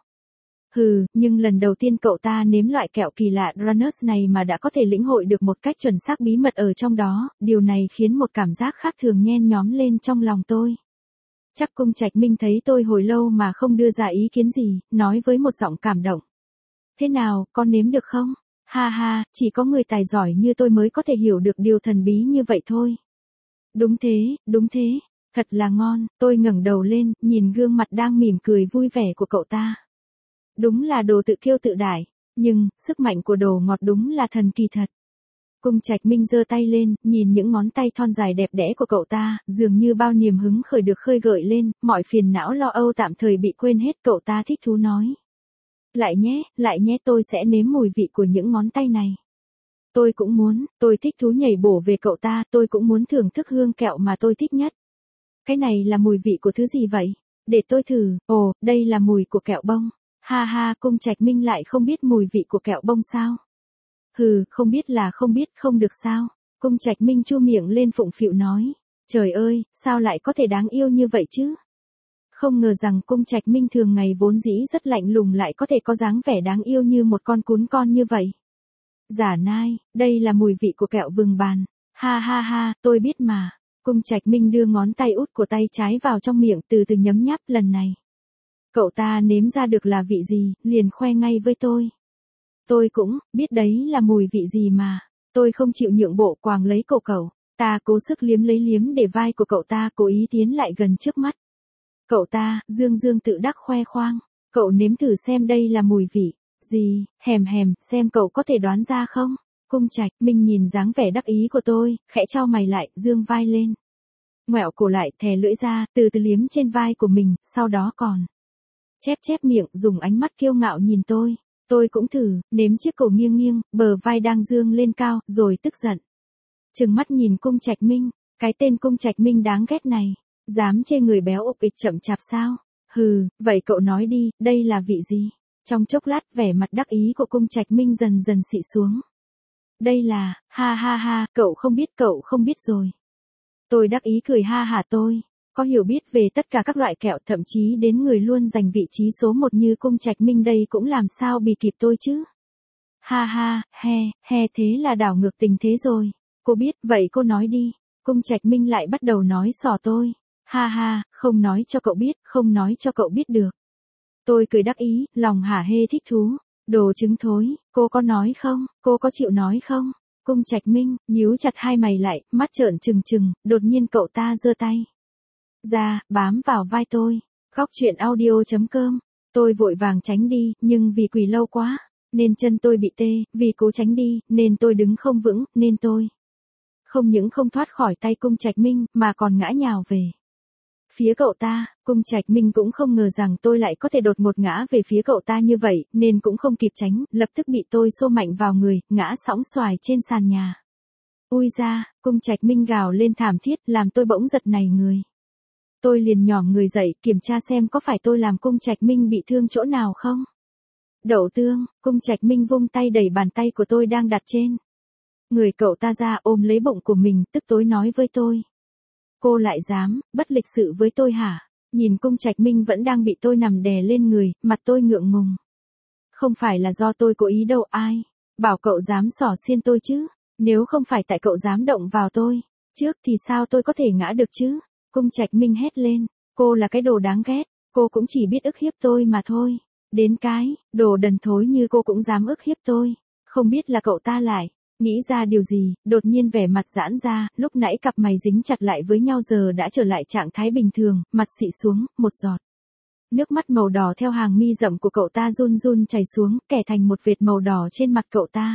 Hừ, nhưng lần đầu tiên cậu ta nếm loại kẹo kỳ lạ Runners này mà đã có thể lĩnh hội được một cách chuẩn xác bí mật ở trong đó, điều này khiến một cảm giác khác thường nhen nhóm lên trong lòng tôi. Chắc Cung Trạch Minh thấy tôi hồi lâu mà không đưa ra ý kiến gì, nói với một giọng cảm động. Thế nào, con nếm được không? Ha ha, chỉ có người tài giỏi như tôi mới có thể hiểu được điều thần bí như vậy thôi. Đúng thế, thật là ngon. Tôi ngẩng đầu lên, nhìn gương mặt đang mỉm cười vui vẻ của cậu ta. Đúng là đồ tự kiêu tự đại, nhưng sức mạnh của đồ ngọt đúng là thần kỳ thật. Cung Trạch Minh giơ tay lên, nhìn những ngón tay thon dài đẹp đẽ của cậu ta, dường như bao niềm hứng khởi được khơi gợi lên, mọi phiền não lo âu tạm thời bị quên hết, cậu ta thích thú nói. Lại nhé, tôi sẽ nếm mùi vị của những ngón tay này. Tôi cũng muốn, tôi thích thú nhảy bổ về cậu ta, tôi cũng muốn thưởng thức hương kẹo mà tôi thích nhất. Cái này là mùi vị của thứ gì vậy? Để tôi thử, ồ, đây là mùi của kẹo bông. Ha ha, Cung Trạch Minh lại không biết mùi vị của kẹo bông sao? Hừ, không biết là không biết, không được sao? Cung Trạch Minh chu miệng lên phụng phịu nói. Trời ơi, sao lại có thể đáng yêu như vậy chứ? Không ngờ rằng Cung Trạch Minh thường ngày vốn dĩ rất lạnh lùng lại có thể có dáng vẻ đáng yêu như một con cún con như vậy. Giả nai, đây là mùi vị của kẹo vừng bàn. Ha ha ha, tôi biết mà. Cung Trạch Minh đưa ngón tay út của tay trái vào trong miệng, từ từ nhấm nháp. Lần này cậu ta nếm ra được là vị gì, liền khoe ngay với tôi. Tôi cũng biết đấy là mùi vị gì mà. Tôi không chịu nhượng bộ, quàng lấy cổ cậu. Ta cố sức liếm để vai của cậu ta, cố ý tiến lại gần trước mắt. Cậu ta, dương tự đắc khoe khoang. Cậu nếm thử xem đây là mùi vị gì, hèm hèm, xem cậu có thể đoán ra không? Cung Trạch Minh nhìn dáng vẻ đắc ý của tôi, khẽ chau mày lại, dương vai lên. Ngoẹo cổ lại, thè lưỡi ra, từ từ liếm trên vai của mình, sau đó còn chép chép miệng, dùng ánh mắt kiêu ngạo nhìn tôi. Tôi cũng thử, nếm chiếc cổ nghiêng nghiêng, bờ vai đang dương lên cao, rồi tức giận. Trừng mắt nhìn Cung Trạch Minh, cái tên Cung Trạch Minh đáng ghét này, dám chê người béo ục ịch chậm chạp sao? Hừ, vậy cậu nói đi, đây là vị gì? Trong chốc lát vẻ mặt đắc ý của Cung Trạch Minh dần dần xị xuống. Đây là, ha ha ha, cậu không biết rồi. Tôi đắc ý cười ha hả tôi. Có hiểu biết về tất cả các loại kẹo, thậm chí đến người luôn giành vị trí số 1 như Cung Trạch Minh đây cũng làm sao bì kịp tôi chứ. Ha ha, he, thế là đảo ngược tình thế rồi. Cô biết, vậy cô nói đi. Cung Trạch Minh lại bắt đầu nói xỏ tôi. Ha ha, không nói cho cậu biết được. Tôi cười đắc ý, lòng hả hê thích thú. Đồ trứng thối, cô có nói không, cô có chịu nói không? Cung Trạch Minh, nhíu chặt hai mày lại, mắt trợn trừng trừng, đột nhiên cậu ta giơ tay ra, bám vào vai tôi. Góc truyện audio.com. Tôi vội vàng tránh đi, nhưng vì quỳ lâu quá, nên chân tôi bị tê, vì cố tránh đi, nên tôi đứng không vững, nên tôi không những không thoát khỏi tay Cung Trạch Minh, mà còn ngã nhào về phía cậu ta. Cung Trạch Minh cũng không ngờ rằng tôi lại có thể đột ngột ngã về phía cậu ta như vậy, nên cũng không kịp tránh, lập tức bị tôi xô mạnh vào người, ngã sõng xoài trên sàn nhà. Ui da, Cung Trạch Minh gào lên thảm thiết, làm tôi bỗng giật nảy người. Tôi liền nhỏm người dậy, kiểm tra xem có phải tôi làm Cung Trạch Minh bị thương chỗ nào không. Đậu tương, Cung Trạch Minh vung tay đẩy bàn tay của tôi đang đặt trên người cậu ta ra, ôm lấy bụng của mình, tức tối nói với tôi. Cô lại dám, bất lịch sự với tôi hả? Nhìn Cung Trạch Minh vẫn đang bị tôi nằm đè lên người, mặt tôi ngượng ngùng. Không phải là do tôi cố ý đâu, ai bảo cậu dám xỏ xiên tôi chứ? Nếu không phải tại cậu dám động vào tôi trước thì sao tôi có thể ngã được chứ? Cung Trạch Minh hét lên, cô là cái đồ đáng ghét, cô cũng chỉ biết ức hiếp tôi mà thôi. Đến cái, đồ đần thối như cô cũng dám ức hiếp tôi. Không biết là cậu ta lại nghĩ ra điều gì, đột nhiên vẻ mặt giãn ra, lúc nãy cặp mày dính chặt lại với nhau giờ đã trở lại trạng thái bình thường, mặt xị xuống, một giọt nước mắt màu đỏ theo hàng mi rậm của cậu ta run run chảy xuống, kẻ thành một vệt màu đỏ trên mặt cậu ta.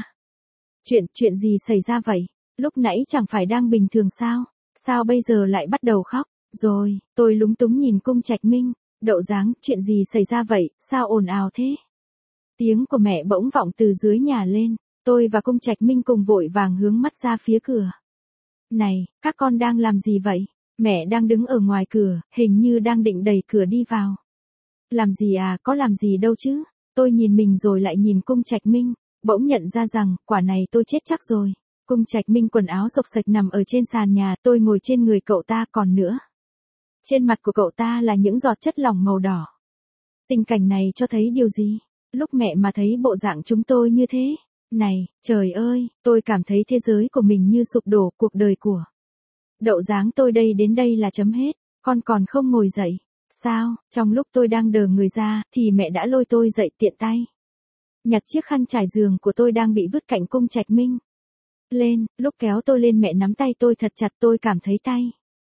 Chuyện gì xảy ra vậy? Lúc nãy chẳng phải đang bình thường sao? Sao bây giờ lại bắt đầu khóc? Rồi, tôi lúng túng nhìn Cung Trạch Minh, đậu dáng, chuyện gì xảy ra vậy, sao ồn ào thế? Tiếng của mẹ bỗng vọng từ dưới nhà lên, tôi và Cung Trạch Minh cùng vội vàng hướng mắt ra phía cửa. Này, các con đang làm gì vậy? Mẹ đang đứng ở ngoài cửa, hình như đang định đẩy cửa đi vào. Làm gì à, có làm gì đâu chứ? Tôi nhìn mình rồi lại nhìn Cung Trạch Minh, bỗng nhận ra rằng, quả này tôi chết chắc rồi. Cung Trạch Minh quần áo xộc xệch nằm ở trên sàn nhà, tôi ngồi trên người cậu ta, còn nữa. Trên mặt của cậu ta là những giọt chất lỏng màu đỏ. Tình cảnh này cho thấy điều gì? Lúc mẹ mà thấy bộ dạng chúng tôi như thế, này, trời ơi, tôi cảm thấy thế giới của mình như sụp đổ, cuộc đời của đậu dáng tôi đây đến đây là chấm hết, con còn không ngồi dậy. Sao, trong lúc tôi đang đờ người ra, thì mẹ đã lôi tôi dậy tiện tay. Nhặt chiếc khăn trải giường của tôi đang bị vứt cạnh Cung Trạch Minh lên, lúc kéo tôi lên mẹ nắm tay tôi thật chặt, tôi cảm thấy tay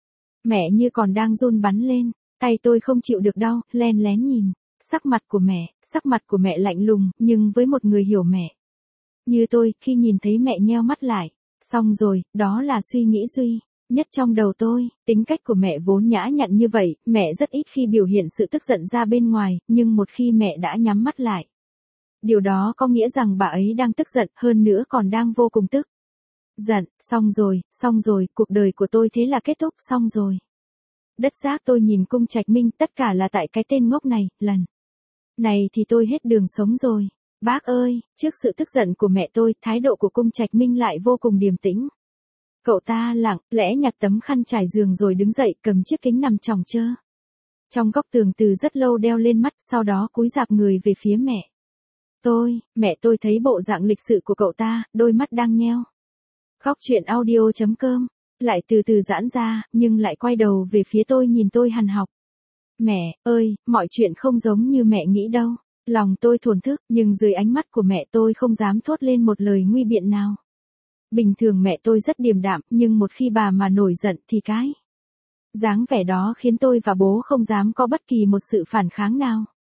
mẹ như còn đang run bắn lên, tay tôi không chịu được đau, len lén nhìn. Sắc mặt của mẹ lạnh lùng, nhưng với một người hiểu mẹ như tôi, khi nhìn thấy mẹ nheo mắt lại, xong rồi, đó là suy nghĩ duy nhất trong đầu tôi. Tính cách của mẹ vốn nhã nhặn như vậy, mẹ rất ít khi biểu hiện sự tức giận ra bên ngoài, nhưng một khi mẹ đã nhắm mắt lại, điều đó có nghĩa rằng bà ấy đang tức giận, hơn nữa còn đang vô cùng tức giận. Xong rồi, cuộc đời của tôi thế là kết thúc, xong rồi. Đất xác tôi nhìn Cung Trạch Minh, tất cả là tại cái tên ngốc này, lần này thì tôi hết đường sống rồi. Bác ơi, trước sự tức giận của mẹ tôi, thái độ của Cung Trạch Minh lại vô cùng điềm tĩnh. Cậu ta lặng lẽ nhặt tấm khăn trải giường rồi đứng dậy, cầm chiếc kính nằm chòng chơ trong góc tường từ rất lâu đeo lên mắt, sau đó cúi rạp người về phía mẹ mẹ tôi thấy bộ dạng lịch sự của cậu ta, đôi mắt đang nheo. Góc truyện audio.com, lại từ từ giãn ra, nhưng lại quay đầu về phía tôi nhìn tôi hằn học. Mẹ ơi, mọi chuyện không giống như mẹ nghĩ đâu. Lòng tôi thổn thức, nhưng dưới ánh mắt của mẹ tôi không dám thốt lên một lời nguy biện nào. Bình thường mẹ tôi rất điềm đạm, nhưng một khi bà mà nổi giận thì cái dáng vẻ đó khiến tôi và bố không dám có bất kỳ một sự phản kháng nào.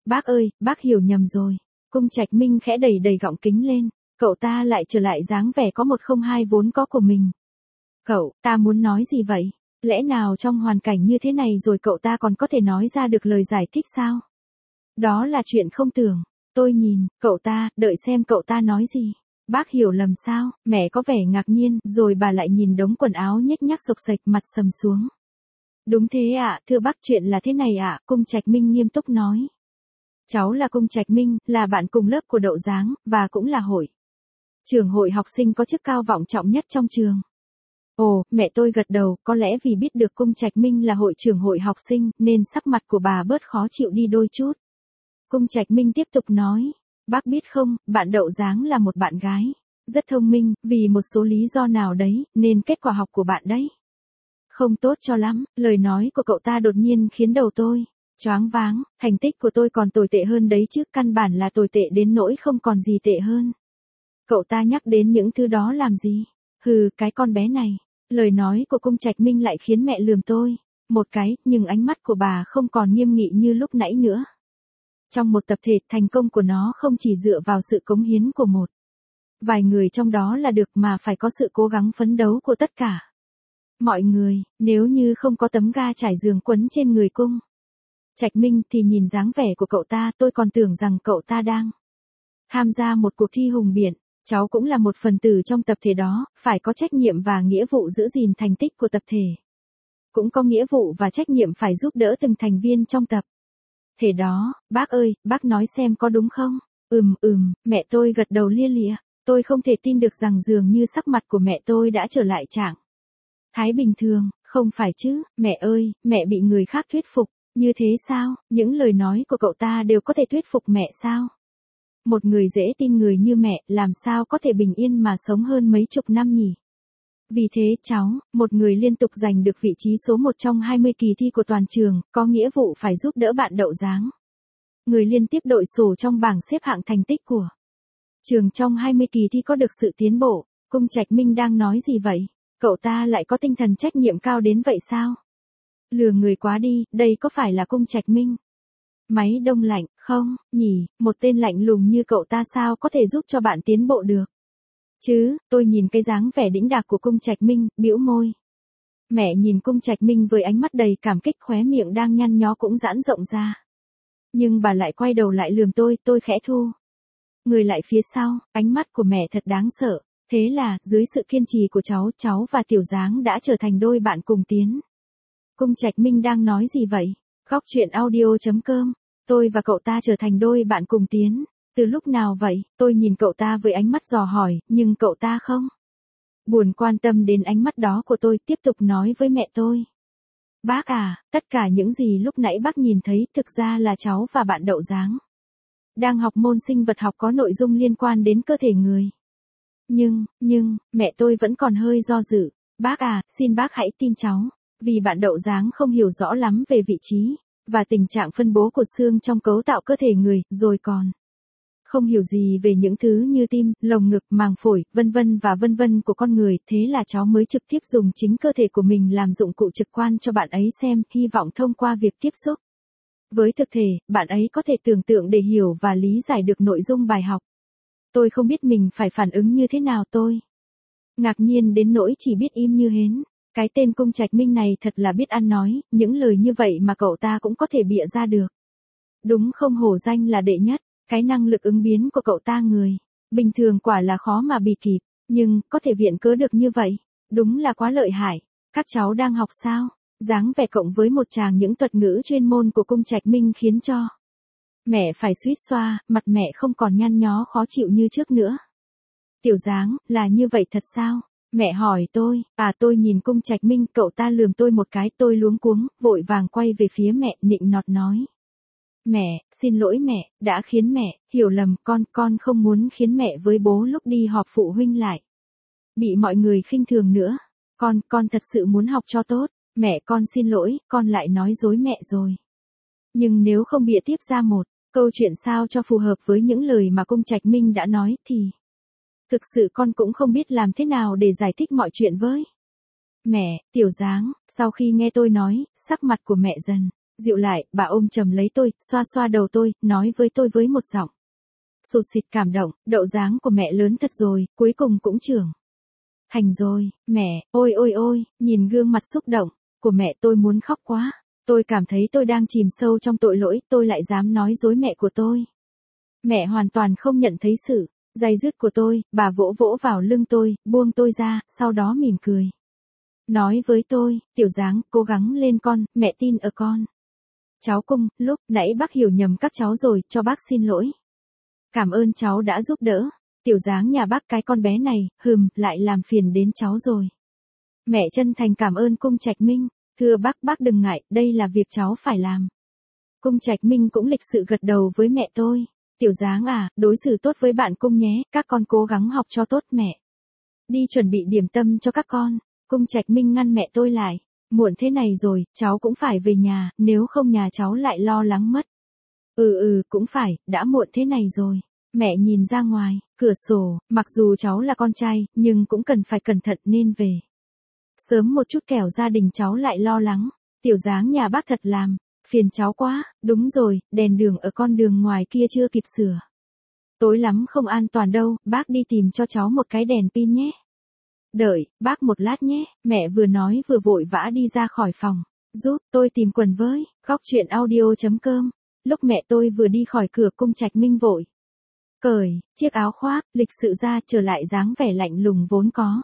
Bác ơi, bác hiểu nhầm rồi. Cung Trạch Minh khẽ đẩy đẩy gọng kính lên, cậu ta lại trở lại dáng vẻ có 102 vốn có của mình. Cậu, ta muốn nói gì vậy? Lẽ nào trong hoàn cảnh như thế này rồi cậu ta còn có thể nói ra được lời giải thích sao? Đó là chuyện không tưởng. Tôi nhìn, cậu ta, đợi xem cậu ta nói gì. Bác hiểu lầm sao? Mẹ có vẻ ngạc nhiên, rồi bà lại nhìn đống quần áo nhếch nhác xộc xệch mặt sầm xuống. Đúng thế ạ, thưa bác, chuyện là thế này ạ, Cung Trạch Minh nghiêm túc nói. Cháu là Cung Trạch Minh, là bạn cùng lớp của Đậu Giáng, và cũng là trưởng hội học sinh có chức cao vọng trọng nhất trong trường. Ồ, mẹ tôi gật đầu, có lẽ vì biết được Cung Trạch Minh là trưởng hội học sinh, nên sắc mặt của bà bớt khó chịu đi đôi chút. Cung Trạch Minh tiếp tục nói, bác biết không, bạn Đậu Giáng là một bạn gái, rất thông minh, vì một số lý do nào đấy, nên kết quả học của bạn đấy không tốt cho lắm. Lời nói của cậu ta đột nhiên khiến đầu tôi choáng váng, thành tích của tôi còn tồi tệ hơn đấy chứ, căn bản là tồi tệ đến nỗi không còn gì tệ hơn. Cậu ta nhắc đến những thứ đó làm gì? Hừ, cái con bé này. Lời nói của Cung Trạch Minh lại khiến mẹ lườm tôi một cái, nhưng ánh mắt của bà không còn nghiêm nghị như lúc nãy nữa. Trong một tập thể, thành công của nó không chỉ dựa vào sự cống hiến của một vài người trong đó là được, mà phải có sự cố gắng phấn đấu của tất cả mọi người. Nếu như không có tấm ga trải giường quấn trên người Cung Trạch Minh thì nhìn dáng vẻ của cậu ta, tôi còn tưởng rằng cậu ta đang tham gia một cuộc thi hùng biện. Cháu cũng là một phần tử trong tập thể đó, phải có trách nhiệm và nghĩa vụ giữ gìn thành tích của tập thể. Cũng có nghĩa vụ và trách nhiệm phải giúp đỡ từng thành viên trong tập thể đó. Bác ơi, bác nói xem có đúng không? Mẹ tôi gật đầu lia lịa. Tôi không thể tin được rằng dường như sắc mặt của mẹ tôi đã trở lại trạng thái bình thường. Không phải chứ, mẹ ơi, mẹ bị người khác thuyết phục. Như thế sao? Những lời nói của cậu ta đều có thể thuyết phục mẹ sao? Một người dễ tin người như mẹ, làm sao có thể bình yên mà sống hơn mấy chục năm nhỉ? Vì thế cháu, một người liên tục giành được vị trí số 1 trong 20 kỳ thi của toàn trường, có nghĩa vụ phải giúp đỡ bạn Đậu Giáng. Người liên tiếp đội sổ trong bảng xếp hạng thành tích của trường trong 20 kỳ thi có được sự tiến bộ. Cung Trạch Minh đang nói gì vậy? Cậu ta lại có tinh thần trách nhiệm cao đến vậy sao? Lừa người quá đi, đây có phải là Cung Trạch Minh? Máy đông lạnh, không, nhỉ, một tên lạnh lùng như cậu ta sao có thể giúp cho bạn tiến bộ được? Chứ, tôi nhìn cái dáng vẻ đĩnh đạc của Cung Trạch Minh, bĩu môi. Mẹ nhìn Cung Trạch Minh với ánh mắt đầy cảm kích, khóe miệng đang nhăn nhó cũng giãn rộng ra. Nhưng bà lại quay đầu lại lườm tôi khẽ thu người lại phía sau, ánh mắt của mẹ thật đáng sợ. Thế là, dưới sự kiên trì của cháu và Tiểu Giáng đã trở thành đôi bạn cùng tiến. Cung Trạch Minh đang nói gì vậy? Góc truyện audio.com. Tôi và cậu ta trở thành đôi bạn cùng tiến. Từ lúc nào vậy? Tôi nhìn cậu ta với ánh mắt dò hỏi, nhưng cậu ta không buồn quan tâm đến ánh mắt đó của tôi, tiếp tục nói với mẹ tôi. Bác à, tất cả những gì lúc nãy bác nhìn thấy thực ra là cháu và bạn Đậu Giáng đang học môn sinh vật học có nội dung liên quan đến cơ thể người. Nhưng, mẹ tôi vẫn còn hơi do dự. Bác à, xin bác hãy tin cháu. Vì bạn Đậu Giáng không hiểu rõ lắm về vị trí và tình trạng phân bố của xương trong cấu tạo cơ thể người, rồi còn không hiểu gì về những thứ như tim, lồng ngực, màng phổi, vân vân của con người, thế là cháu mới trực tiếp dùng chính cơ thể của mình làm dụng cụ trực quan cho bạn ấy xem, hy vọng thông qua việc tiếp xúc với thực thể, bạn ấy có thể tưởng tượng để hiểu và lý giải được nội dung bài học. Tôi không biết mình phải phản ứng như thế nào, tôi ngạc nhiên đến nỗi chỉ biết im như hến. Cái tên Cung Trạch Minh này thật là biết ăn nói, những lời như vậy mà cậu ta cũng có thể bịa ra được. Đúng không, hổ danh là đệ nhất, cái năng lực ứng biến của cậu ta người bình thường quả là khó mà bì kịp, nhưng có thể viện cớ được như vậy, đúng là quá lợi hại. Các cháu đang học sao? Dáng vẻ cộng với một tràng những thuật ngữ chuyên môn của Cung Trạch Minh khiến cho mẹ phải suýt xoa, mặt mẹ không còn nhăn nhó khó chịu như trước nữa. Tiểu Giáng, là như vậy thật sao? Mẹ hỏi tôi, tôi nhìn Cung Trạch Minh, cậu ta lườm tôi một cái, tôi luống cuống, vội vàng quay về phía mẹ, nịnh nọt nói. Mẹ, xin lỗi mẹ, đã khiến mẹ hiểu lầm, con không muốn khiến mẹ với bố lúc đi họp phụ huynh lại bị mọi người khinh thường nữa. Con thật sự muốn học cho tốt. Mẹ, con xin lỗi, con lại nói dối mẹ rồi. Nhưng nếu không bịa tiếp ra một câu chuyện sao cho phù hợp với những lời mà Cung Trạch Minh đã nói thì thực sự con cũng không biết làm thế nào để giải thích mọi chuyện với mẹ. Tiểu Giáng, sau khi nghe tôi nói, sắc mặt của mẹ dần Dịu lại, bà ôm chầm lấy tôi, xoa xoa đầu tôi, nói với tôi với một giọng sụt sịt cảm động, đậu dáng của mẹ lớn thật rồi, cuối cùng cũng trưởng thành rồi, mẹ, ôi ôi ôi, nhìn gương mặt xúc động của mẹ tôi muốn khóc quá. Tôi cảm thấy tôi đang chìm sâu trong tội lỗi, tôi lại dám nói dối mẹ của tôi. Mẹ hoàn toàn không nhận thấy sự day dứt của tôi, bà vỗ vỗ vào lưng tôi, buông tôi ra, sau đó mỉm cười. Nói với tôi, Tiểu Dáng, cố gắng lên con, mẹ tin ở con. Cháu Cung, lúc nãy bác hiểu nhầm các cháu rồi, cho bác xin lỗi. Cảm ơn cháu đã giúp đỡ. Tiểu Dáng nhà bác cái con bé này, lại làm phiền đến cháu rồi. Mẹ chân thành cảm ơn Cung Trạch Minh. Thưa bác đừng ngại, đây là việc cháu phải làm. Cung Trạch Minh cũng lịch sự gật đầu với mẹ tôi. Tiểu Dáng à, đối xử tốt với bạn Cung nhé, các con cố gắng học cho tốt mẹ. Đi chuẩn bị điểm tâm cho các con. Cung Trạch Minh ngăn mẹ tôi lại. Muộn thế này rồi, cháu cũng phải về nhà, nếu không nhà cháu lại lo lắng mất. Cũng phải, đã muộn thế này rồi. Mẹ nhìn ra ngoài, cửa sổ, mặc dù cháu là con trai, nhưng cũng cần phải cẩn thận nên về sớm một chút kẻo gia đình cháu lại lo lắng. Tiểu Dáng nhà bác thật làm phiền cháu quá, đúng rồi, đèn đường ở con đường ngoài kia chưa kịp sửa. Tối lắm không an toàn đâu, bác đi tìm cho cháu một cái đèn pin nhé. Đợi, bác một lát nhé, mẹ vừa nói vừa vội vã đi ra khỏi phòng. Giúp tôi tìm quần với, góc chuyện audio.com. Lúc mẹ tôi vừa đi khỏi cửa, Cung Trạch Minh vội cởi chiếc áo khoác, lịch sự ra, trở lại dáng vẻ lạnh lùng vốn có.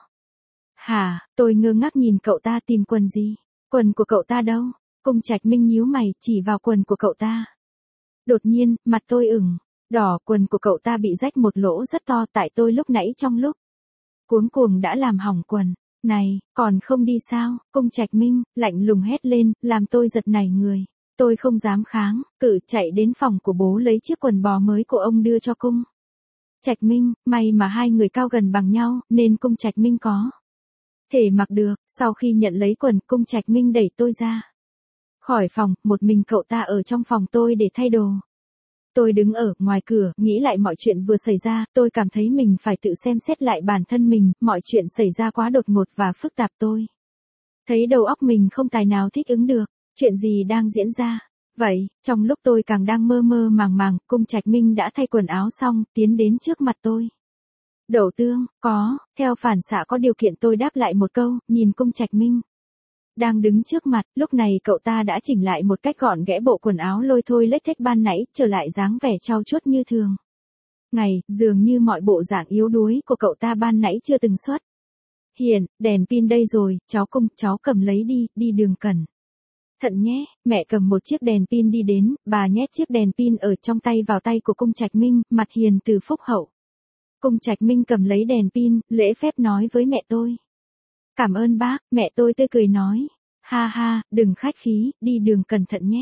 Hả, tôi ngơ ngác nhìn cậu ta tìm quần gì? Quần của cậu ta đâu? Cung Trạch Minh nhíu mày, chỉ vào quần của cậu ta. Đột nhiên, mặt tôi ửng đỏ, quần của cậu ta bị rách một lỗ rất to, tại tôi lúc nãy trong lúc cuống cuồng đã làm hỏng quần. Này, còn không đi sao? Cung Trạch Minh lạnh lùng hét lên, làm tôi giật nảy người. Tôi không dám kháng, cự chạy đến phòng của bố lấy chiếc quần bò mới của ông đưa cho Cung Trạch Minh. May mà hai người cao gần bằng nhau, nên Cung Trạch Minh có thể mặc được. Sau khi nhận lấy quần, Cung Trạch Minh đẩy tôi ra khỏi phòng, một mình cậu ta ở trong phòng tôi để thay đồ. Tôi đứng ở ngoài cửa, nghĩ lại mọi chuyện vừa xảy ra, tôi cảm thấy mình phải tự xem xét lại bản thân mình, mọi chuyện xảy ra quá đột ngột và phức tạp, tôi thấy đầu óc mình không tài nào thích ứng được. Chuyện gì đang diễn ra? Vậy, trong lúc tôi càng đang mơ mơ màng màng, Cung Trạch Minh đã thay quần áo xong, tiến đến trước mặt tôi. Đậu tương, có, theo phản xạ có điều kiện tôi đáp lại một câu, nhìn Cung Trạch Minh đang đứng trước mặt, lúc này cậu ta đã chỉnh lại một cách gọn ghẽ bộ quần áo lôi thôi lếch thếch ban nãy, trở lại dáng vẻ trau chuốt như thường ngày, dường như mọi bộ dạng yếu đuối của cậu ta ban nãy chưa từng xuất hiện. Đèn pin đây rồi, cháu Cung, cháu cầm lấy đi, đi đường cẩn thận nhé. Mẹ cầm một chiếc đèn pin đi đến, bà nhét chiếc đèn pin ở trong tay vào tay của Cung Trạch Minh, mặt hiền từ phúc hậu. Cung Trạch Minh cầm lấy đèn pin, lễ phép nói với mẹ tôi. Cảm ơn bác, mẹ tôi tươi cười nói. Ha ha, đừng khách khí, đi đường cẩn thận nhé.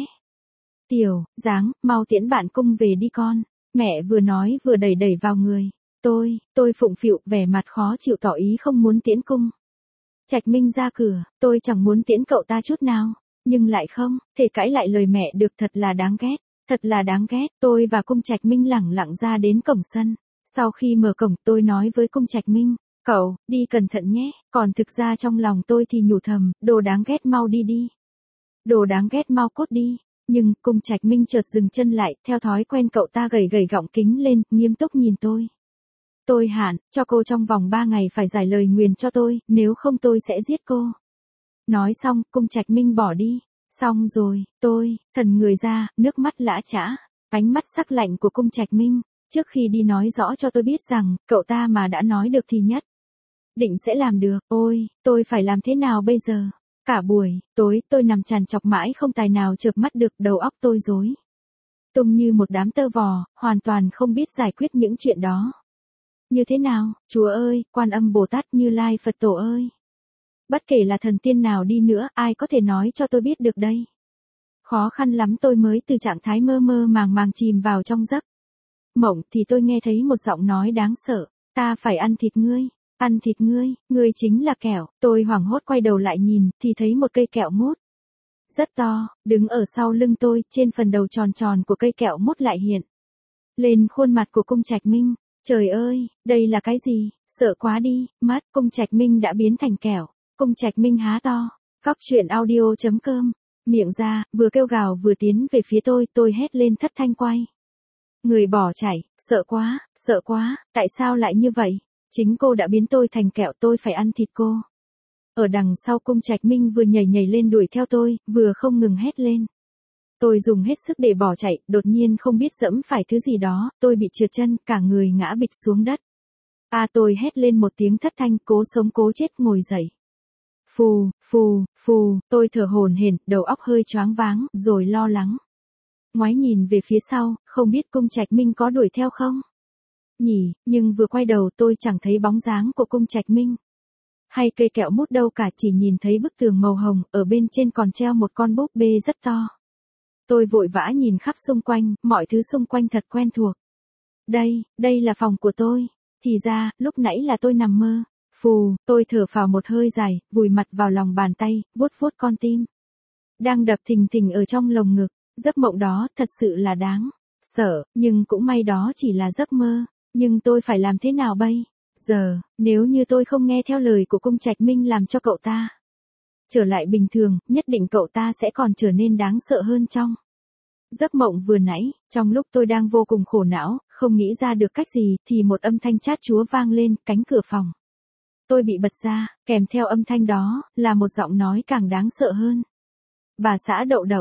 Tiểu Dáng, mau tiễn bạn Cung về đi con. Mẹ vừa nói vừa đẩy vào người. Tôi phụng phịu, vẻ mặt khó chịu tỏ ý không muốn tiễn Cung Trạch Minh ra cửa. Tôi chẳng muốn tiễn cậu ta chút nào. Nhưng lại không thể cãi lại lời mẹ được, thật là đáng ghét. Thật là đáng ghét. Tôi và Cung Trạch Minh lẳng lặng ra đến cổng sân. Sau khi mở cổng, tôi nói với Cung Trạch Minh. Cậu, đi cẩn thận nhé. Còn thực ra trong lòng tôi thì nhủ thầm, đồ đáng ghét mau đi đi. Đồ đáng ghét mau cút đi. Nhưng, Cung Trạch Minh chợt dừng chân lại, theo thói quen cậu ta gầy gọng kính lên, nghiêm túc nhìn tôi. Tôi hạn, cho cô trong vòng 3 ngày phải giải lời nguyền cho tôi, nếu không tôi sẽ giết cô. Nói xong, Cung Trạch Minh bỏ đi. Xong rồi, tôi thần người ra, nước mắt lã chã. Ánh mắt sắc lạnh của Cung Trạch Minh, trước khi đi nói rõ cho tôi biết rằng, cậu ta mà đã nói được thì nhất định sẽ làm được. Ôi, tôi phải làm thế nào bây giờ? Cả buổi tối, tôi nằm trằn trọc mãi không tài nào chợp mắt được, đầu óc tôi rối tung như một đám tơ vò, hoàn toàn không biết giải quyết những chuyện đó như thế nào. Chúa ơi, Quan Âm Bồ Tát, Như Lai Phật Tổ ơi! Bất kể là thần tiên nào đi nữa, ai có thể nói cho tôi biết được đây? Khó khăn lắm tôi mới từ trạng thái mơ mơ màng màng chìm vào trong giấc mộng, thì tôi nghe thấy một giọng nói đáng sợ. Ta phải ăn thịt ngươi. Ăn thịt ngươi, ngươi chính là kẹo. Tôi hoảng hốt quay đầu lại nhìn, thì thấy một cây kẹo mút rất to, đứng ở sau lưng tôi, trên phần đầu tròn tròn của cây kẹo mút lại hiện lên khuôn mặt của Cung Trạch Minh. Trời ơi, đây là cái gì? Sợ quá đi, mất. Cung Trạch Minh đã biến thành kẹo. Cung Trạch Minh há to. Góc chuyện audio.com Miệng ra, vừa kêu gào vừa tiến về phía tôi hét lên thất thanh quay. Người bỏ chạy, sợ quá, tại sao lại như vậy? Chính cô đã biến tôi thành kẹo, tôi phải ăn thịt cô. Ở đằng sau Cung Trạch Minh vừa nhảy nhảy lên đuổi theo tôi, vừa không ngừng hét lên. Tôi dùng hết sức để bỏ chạy, đột nhiên không biết dẫm phải thứ gì đó, tôi bị trượt chân, cả người ngã bịch xuống đất. Tôi hét lên một tiếng thất thanh, cố sống cố chết ngồi dậy. Phù, tôi thở hổn hển, đầu óc hơi choáng váng, rồi lo lắng. Ngoái nhìn về phía sau, không biết Cung Trạch Minh có đuổi theo không? Nhưng vừa quay đầu tôi chẳng thấy bóng dáng của Cung Trạch Minh. Hay cây kẹo mút đâu cả, chỉ nhìn thấy bức tường màu hồng, ở bên trên còn treo một con búp bê rất to. Tôi vội vã nhìn khắp xung quanh, mọi thứ xung quanh thật quen thuộc. Đây là phòng của tôi. Thì ra, lúc nãy là tôi nằm mơ. Tôi thở phào một hơi dài, vùi mặt vào lòng bàn tay, vuốt vuốt con tim. Đang đập thình thình ở trong lồng ngực, giấc mộng đó thật sự là đáng sợ, nhưng cũng may đó chỉ là giấc mơ. Nhưng tôi phải làm thế nào bây giờ, nếu như tôi không nghe theo lời của Cung Trạch Minh làm cho cậu ta trở lại bình thường, nhất định cậu ta sẽ còn trở nên đáng sợ hơn trong giấc mộng vừa nãy. Trong lúc tôi đang vô cùng khổ não, không nghĩ ra được cách gì, thì một âm thanh chát chúa vang lên, cánh cửa phòng tôi bị bật ra, kèm theo âm thanh đó, là một giọng nói càng đáng sợ hơn. Bà xã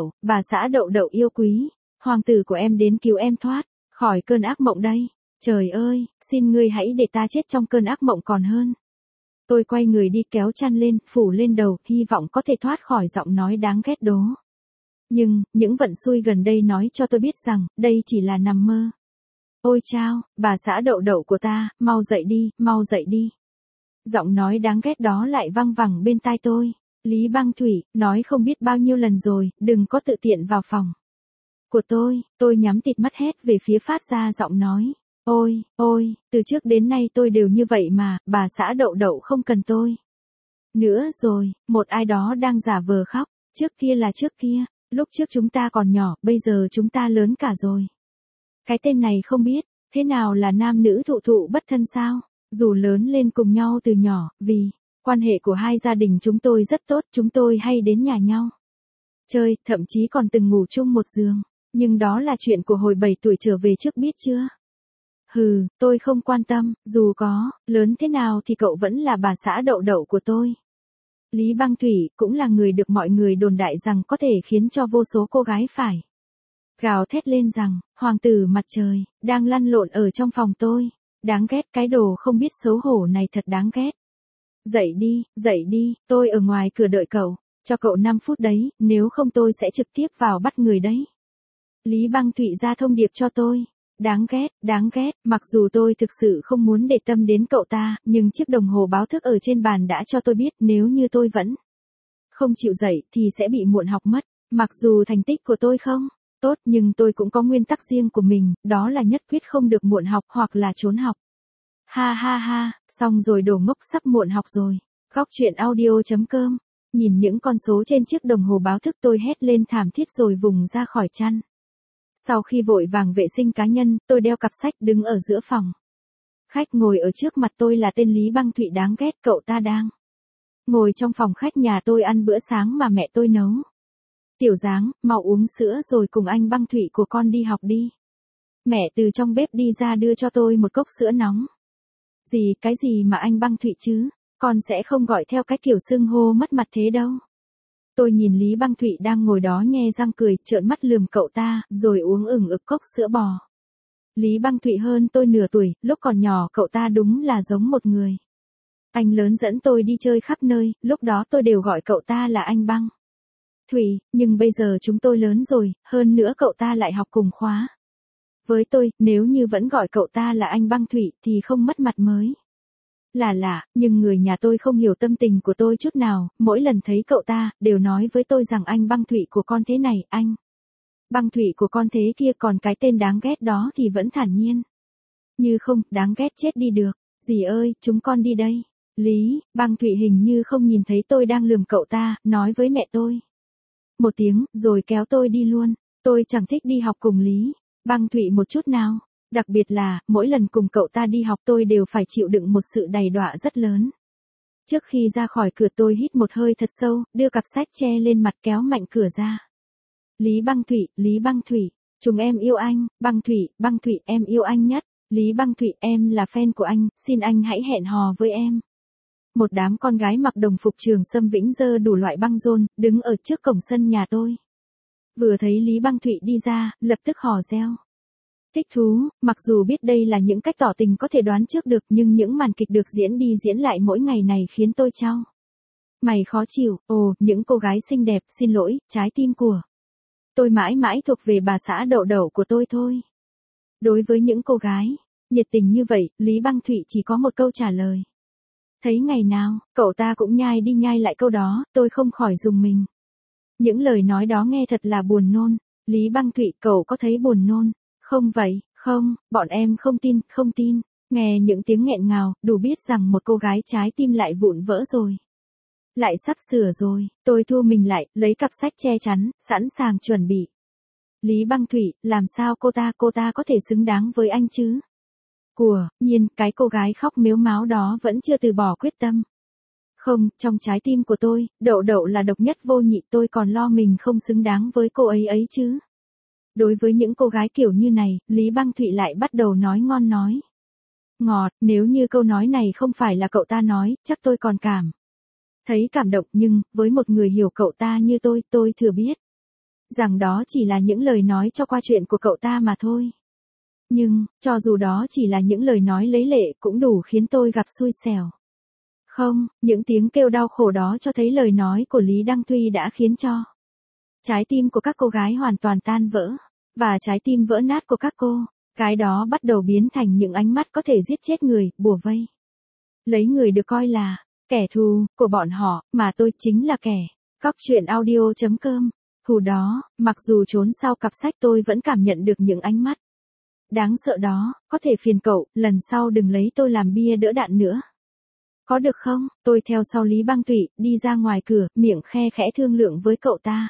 Đậu Đậu yêu quý, hoàng tử của em đến cứu em thoát khỏi cơn ác mộng đây. Trời ơi, xin ngươi hãy để ta chết trong cơn ác mộng còn hơn. Tôi quay người đi kéo chăn lên, phủ lên đầu, hy vọng có thể thoát khỏi giọng nói đáng ghét đó. Nhưng, những vận xui gần đây nói cho tôi biết rằng, đây chỉ là nằm mơ. Ôi chao, bà xã Đậu Đậu của ta, mau dậy đi. Giọng nói đáng ghét đó lại văng vẳng bên tai tôi. Lý Băng Thủy, nói không biết bao nhiêu lần rồi, đừng có tự tiện vào phòng của tôi nhắm tịt mắt hét về phía phát ra giọng nói. Ôi, từ trước đến nay tôi đều như vậy mà, bà xã Đậu Đậu không cần tôi nữa rồi. Một ai đó đang giả vờ khóc. Trước kia, lúc trước chúng ta còn nhỏ, bây giờ chúng ta lớn cả rồi. Cái tên này không biết, thế nào là nam nữ thụ thụ bất thân sao? Dù lớn lên cùng nhau từ nhỏ, vì quan hệ của hai gia đình chúng tôi rất tốt, chúng tôi hay đến nhà nhau chơi, thậm chí còn từng ngủ chung một giường. Nhưng đó là chuyện của hồi 7 tuổi trở về trước biết chưa? Tôi không quan tâm, dù có lớn thế nào thì cậu vẫn là bà xã Đậu Đậu của tôi. Lý Băng Thủy cũng là người được mọi người đồn đại rằng có thể khiến cho vô số cô gái phải gào thét lên rằng, hoàng tử mặt trời, đang lăn lộn ở trong phòng tôi. Đáng ghét, cái đồ không biết xấu hổ này thật đáng ghét. Dậy đi, tôi ở ngoài cửa đợi cậu, cho cậu 5 phút đấy, nếu không tôi sẽ trực tiếp vào bắt người đấy. Lý Băng Thụy ra thông điệp cho tôi. Đáng ghét, mặc dù tôi thực sự không muốn để tâm đến cậu ta, nhưng chiếc đồng hồ báo thức ở trên bàn đã cho tôi biết nếu như tôi vẫn không chịu dậy thì sẽ bị muộn học mất. Mặc dù thành tích của tôi không tốt, nhưng tôi cũng có nguyên tắc riêng của mình, đó là nhất quyết không được muộn học hoặc là trốn học. Ha, xong rồi đồ ngốc, sắp muộn học rồi. Góc truyện audio.com. Nhìn những con số trên chiếc đồng hồ báo thức tôi hét lên thảm thiết rồi vùng ra khỏi chăn. Sau khi vội vàng vệ sinh cá nhân, tôi đeo cặp sách đứng ở giữa phòng khách. Ngồi ở trước mặt tôi là tên Lý Băng Thụy đáng ghét, cậu ta đang ngồi trong phòng khách nhà tôi ăn bữa sáng mà mẹ tôi nấu. Tiểu Giáng, mau uống sữa rồi cùng anh Băng Thụy của con đi học đi. Mẹ từ trong bếp đi ra đưa cho tôi một cốc sữa nóng. Cái gì mà anh Băng Thụy chứ, con sẽ không gọi theo cái kiểu xưng hô mất mặt thế đâu. Tôi nhìn Lý Băng Thụy đang ngồi đó nhe răng cười, trợn mắt lườm cậu ta, rồi uống ửng ực cốc sữa bò. Lý Băng Thụy hơn tôi nửa tuổi, lúc còn nhỏ cậu ta đúng là giống một người anh lớn dẫn tôi đi chơi khắp nơi, lúc đó tôi đều gọi cậu ta là anh Băng Thụy, nhưng bây giờ chúng tôi lớn rồi, hơn nữa cậu ta lại học cùng khóa với tôi, nếu như vẫn gọi cậu ta là anh Băng Thụy thì không mất mặt mới là lạ, nhưng người nhà tôi không hiểu tâm tình của tôi chút nào, mỗi lần thấy cậu ta, đều nói với tôi rằng anh Băng Thụy của con thế này, anh Băng Thụy của con thế kia, còn cái tên đáng ghét đó thì vẫn thản nhiên như không, đáng ghét chết đi được. Dì ơi, chúng con đi đây. Lý Băng Thụy hình như không nhìn thấy tôi đang lườm cậu ta, nói với mẹ tôi một tiếng, rồi kéo tôi đi luôn. Tôi chẳng thích đi học cùng Lý Băng Thụy một chút nào. Đặc biệt là, mỗi lần cùng cậu ta đi học tôi đều phải chịu đựng một sự đầy đọa rất lớn. Trước khi ra khỏi cửa tôi hít một hơi thật sâu, đưa cặp sách che lên mặt kéo mạnh cửa ra. Lý Băng Thủy, chúng em yêu anh, Băng Thủy em yêu anh nhất. Lý Băng Thủy em là fan của anh, xin anh hãy hẹn hò với em. Một đám con gái mặc đồng phục Trường Sâm Vĩnh giơ đủ loại băng rôn, đứng ở trước cổng sân nhà tôi. Vừa thấy Lý Băng Thụy đi ra, lập tức hò reo. Thích thú, mặc dù biết đây là những cách tỏ tình có thể đoán trước được nhưng những màn kịch được diễn đi diễn lại mỗi ngày này khiến tôi chau mày khó chịu. Ồ, những cô gái xinh đẹp, xin lỗi, trái tim của tôi mãi mãi thuộc về bà xã Đậu Đậu của tôi thôi. Đối với những cô gái nhiệt tình như vậy, Lý Băng Thụy chỉ có một câu trả lời. Thấy ngày nào, cậu ta cũng nhai đi nhai lại câu đó, tôi không khỏi rùng mình. Những lời nói đó nghe thật là buồn nôn. Lý Băng Thụy, cậu có thấy buồn nôn không vậy? Không, bọn em không tin. Nghe những tiếng nghẹn ngào, đủ biết rằng một cô gái trái tim lại vụn vỡ rồi. Lại sắp sửa rồi, tôi thu mình lại, lấy cặp sách che chắn, sẵn sàng chuẩn bị. Lý Băng Thụy, làm sao cô ta có thể xứng đáng với anh chứ? Của nhiên, cái cô gái khóc mếu máo đó vẫn chưa từ bỏ quyết tâm. Không, trong trái tim của tôi, Đậu Đậu là độc nhất vô nhị, tôi còn lo mình không xứng đáng với cô ấy chứ. Đối với những cô gái kiểu như này, Lý Băng Thụy lại bắt đầu nói ngon nói ngọt, nếu như câu nói này không phải là cậu ta nói, chắc tôi còn thấy cảm động, nhưng, với một người hiểu cậu ta như tôi thừa biết rằng đó chỉ là những lời nói cho qua chuyện của cậu ta mà thôi. Nhưng, cho dù đó chỉ là những lời nói lấy lệ cũng đủ khiến tôi gặp xui xẻo. Không, những tiếng kêu đau khổ đó cho thấy lời nói của Lý Đăng Tuy đã khiến cho trái tim của các cô gái hoàn toàn tan vỡ, và trái tim vỡ nát của các cô gái đó bắt đầu biến thành những ánh mắt có thể giết chết người, bủa vây. Lấy người được coi là kẻ thù của bọn họ, mà tôi chính là kẻ. Góc truyện audio.com. Hù đó, mặc dù trốn sau cặp sách tôi vẫn cảm nhận được những ánh mắt đáng sợ đó, có thể phiền cậu, lần sau đừng lấy tôi làm bia đỡ đạn nữa. Có được không? Tôi theo sau Lý Băng Thụy, đi ra ngoài cửa, miệng khe khẽ thương lượng với cậu ta.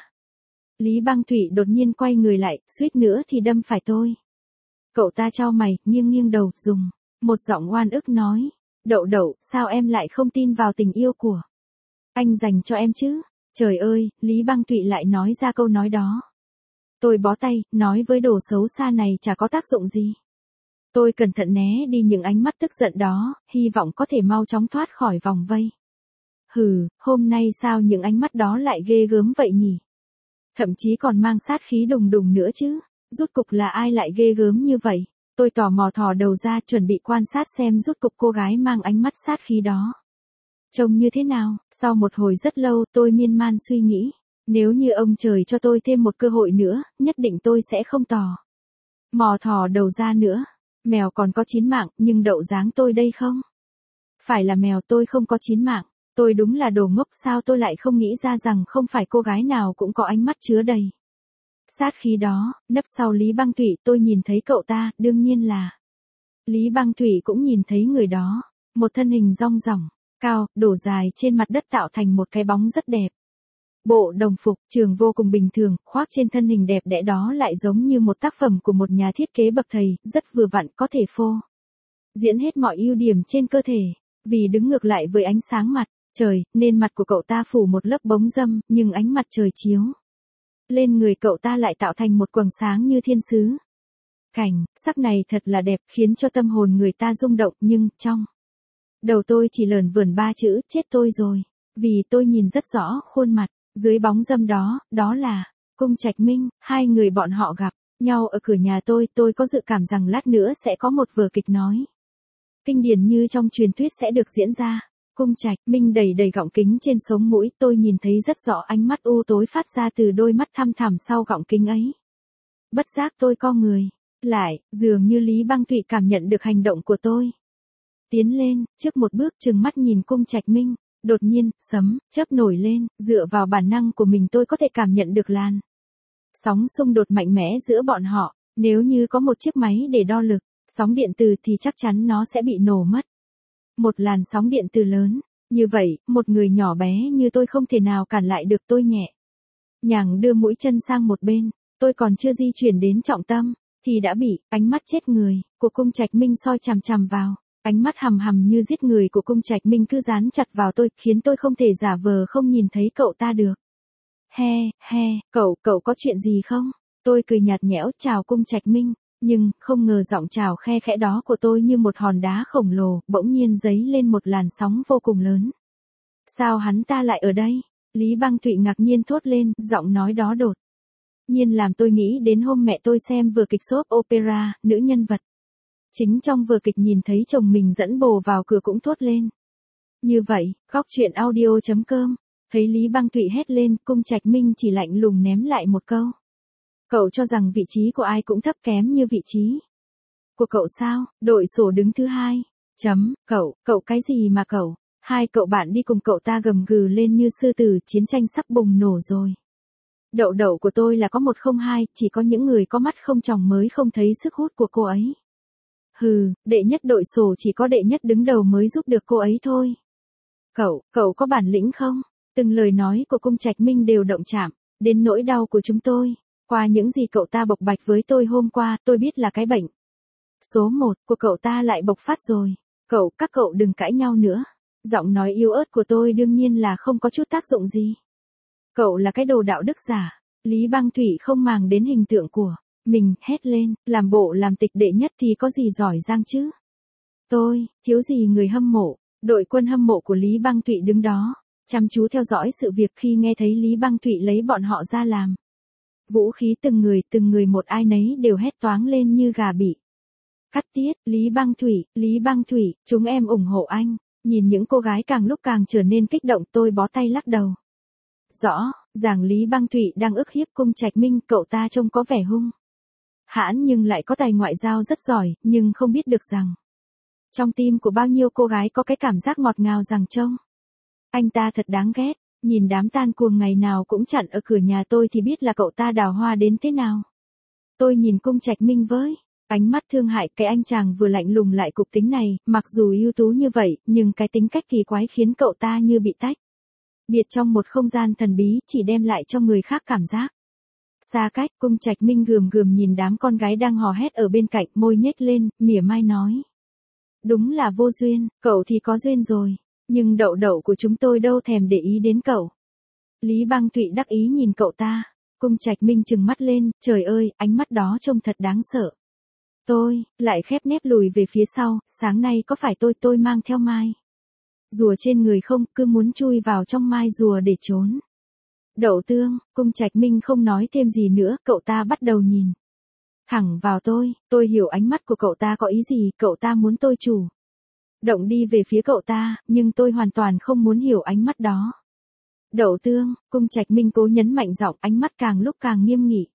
Lý Băng Thụy đột nhiên quay người lại, suýt nữa thì đâm phải tôi. Cậu ta chau mày, nghiêng đầu, dùng một giọng oan ức nói. Đậu Đậu, sao em lại không tin vào tình yêu của anh dành cho em chứ? Trời ơi, Lý Băng Thụy lại nói ra câu nói đó. Tôi bó tay, nói với đồ xấu xa này chả có tác dụng gì. Tôi cẩn thận né đi những ánh mắt tức giận đó, hy vọng có thể mau chóng thoát khỏi vòng vây. Hừ, hôm nay sao những ánh mắt đó lại ghê gớm vậy nhỉ? Thậm chí còn mang sát khí đùng đùng nữa chứ. Rốt cục là ai lại ghê gớm như vậy? Tôi tò mò thò đầu ra chuẩn bị quan sát xem rốt cục cô gái mang ánh mắt sát khí đó trông như thế nào. Sau một hồi rất lâu tôi miên man suy nghĩ. Nếu như ông trời cho tôi thêm một cơ hội nữa, nhất định tôi sẽ không mò thò đầu ra nữa. Mèo còn có 9 mạng, nhưng đậu dáng tôi đây không phải là mèo, tôi không có 9 mạng. Tôi đúng là đồ ngốc, sao tôi lại không nghĩ ra rằng không phải cô gái nào cũng có ánh mắt chứa đầy sát khí đó. Nấp sau Lý Băng Thụy tôi nhìn thấy cậu ta, đương nhiên là Lý Băng Thụy cũng nhìn thấy người đó. Một thân hình rong ròng, cao, đổ dài trên mặt đất tạo thành một cái bóng rất đẹp. Bộ đồng phục trường vô cùng bình thường, khoác trên thân hình đẹp đẽ đó lại giống như một tác phẩm của một nhà thiết kế bậc thầy, rất vừa vặn, có thể phô diễn hết mọi ưu điểm trên cơ thể. Vì đứng ngược lại với ánh sáng mặt trời, nên mặt của cậu ta phủ một lớp bóng râm, nhưng ánh mặt trời chiếu lên người cậu ta lại tạo thành một quầng sáng như thiên sứ. Cảnh sắc này thật là đẹp, khiến cho tâm hồn người ta rung động, nhưng trong đầu tôi chỉ lởn vởn 3 chữ, chết tôi rồi. Vì tôi nhìn rất rõ khuôn mặt dưới bóng râm đó, đó là Cung Trạch Minh. Hai người bọn họ gặp nhau ở cửa nhà tôi có dự cảm rằng lát nữa sẽ có một vở kịch nói kinh điển như trong truyền thuyết sẽ được diễn ra. Cung Trạch Minh đầy gọng kính trên sống mũi, tôi nhìn thấy rất rõ ánh mắt u tối phát ra từ đôi mắt thăm thẳm sau gọng kính ấy. Bất giác tôi co người lại, dường như Lý Băng Thụy cảm nhận được hành động của tôi. Tiến lên, trước một bước trừng mắt nhìn Cung Trạch Minh. Đột nhiên, sấm chớp nổi lên, dựa vào bản năng của mình tôi có thể cảm nhận được làn sóng xung đột mạnh mẽ giữa bọn họ. Nếu như có một chiếc máy để đo lực sóng điện từ thì chắc chắn nó sẽ bị nổ mất. Một làn sóng điện từ lớn như vậy, một người nhỏ bé như tôi không thể nào cản lại được. Tôi nhẹ nhàng đưa mũi chân sang một bên, tôi còn chưa di chuyển đến trọng tâm thì đã bị ánh mắt chết người của Cung Trạch Minh soi chằm chằm vào. Ánh mắt hằm hằm như giết người của Cung Trạch Minh cứ dán chặt vào tôi, khiến tôi không thể giả vờ không nhìn thấy cậu ta được. He, cậu có chuyện gì không? Tôi cười nhạt nhẽo chào Cung Trạch Minh, nhưng không ngờ giọng chào khe khẽ đó của tôi như một hòn đá khổng lồ, bỗng nhiên dấy lên một làn sóng vô cùng lớn. Sao hắn ta lại ở đây? Lý Băng Thụy ngạc nhiên thốt lên, giọng nói đó đột nhiên làm tôi nghĩ đến hôm mẹ tôi xem vừa kịch soap opera, nữ nhân vật chính trong vừa kịch nhìn thấy chồng mình dẫn bồ vào cửa cũng thốt lên. Như vậy, góc chuyện audio.com, thấy Lý Băng Thụy hét lên, Cung Trạch Minh chỉ lạnh lùng ném lại một câu. Cậu cho rằng vị trí của ai cũng thấp kém như vị trí của cậu sao? Đội sổ đứng thứ 2. Cậu cái gì mà cậu? Hai cậu bạn đi cùng cậu ta gầm gừ lên như sư tử, chiến tranh sắp bùng nổ rồi. Đậu của tôi là có 102, chỉ có những người có mắt không tròng mới không thấy sức hút của cô ấy. Hừ, đệ nhất đội sổ chỉ có đệ nhất đứng đầu mới giúp được cô ấy thôi. Cậu có bản lĩnh không? Từng lời nói của Cung Trạch Minh đều động chạm đến nỗi đau của chúng tôi. Qua những gì cậu ta bộc bạch với tôi hôm qua, tôi biết là cái bệnh số 1 của cậu ta lại bộc phát rồi. Các cậu đừng cãi nhau nữa. Giọng nói yếu ớt của tôi đương nhiên là không có chút tác dụng gì. Cậu là cái đồ đạo đức giả. Lý Băng Thụy không màng đến hình tượng của mình, hét lên, làm bộ làm tịch đệ nhất thì có gì giỏi giang chứ? Tôi, thiếu gì người hâm mộ. Đội quân hâm mộ của Lý Băng Thụy đứng đó, chăm chú theo dõi sự việc khi nghe thấy Lý Băng Thụy lấy bọn họ ra làm vũ khí, từng người một ai nấy đều hét toáng lên như gà bị cắt tiết. Lý Băng Thụy, chúng em ủng hộ anh. Nhìn những cô gái càng lúc càng trở nên kích động, tôi bó tay lắc đầu. Rõ ràng Lý Băng Thụy đang ức hiếp Cung Trạch Minh, cậu ta trông có vẻ hung hãn nhưng lại có tài ngoại giao rất giỏi, nhưng không biết được rằng trong tim của bao nhiêu cô gái có cái cảm giác ngọt ngào rằng trông anh ta thật đáng ghét. Nhìn đám tan cuồng ngày nào cũng chặn ở cửa nhà tôi thì biết là cậu ta đào hoa đến thế nào. Tôi nhìn Cung Trạch Minh với ánh mắt thương hại, cái anh chàng vừa lạnh lùng lại cục tính này, mặc dù ưu tú như vậy, nhưng cái tính cách kỳ quái khiến cậu ta như bị tách biệt trong một không gian thần bí, chỉ đem lại cho người khác cảm giác xa cách. Cung Trạch Minh gườm nhìn đám con gái đang hò hét ở bên cạnh, môi nhếch lên, mỉa mai nói. Đúng là vô duyên, cậu thì có duyên rồi, nhưng đậu của chúng tôi đâu thèm để ý đến cậu. Lý Băng Thụy đắc ý nhìn cậu ta. Cung Trạch Minh trừng mắt lên, trời ơi, ánh mắt đó trông thật đáng sợ. Tôi lại khép nép lùi về phía sau, sáng nay có phải tôi mang theo mai rùa trên người không, cứ muốn chui vào trong mai rùa để trốn. Đậu tương. Cung Trạch Minh không nói thêm gì nữa, cậu ta bắt đầu nhìn thẳng vào tôi hiểu ánh mắt của cậu ta có ý gì, cậu ta muốn tôi chủ động đi về phía cậu ta, nhưng tôi hoàn toàn không muốn hiểu ánh mắt đó. Đậu tương. Cung Trạch Minh cố nhấn mạnh giọng, ánh mắt càng lúc càng nghiêm nghị.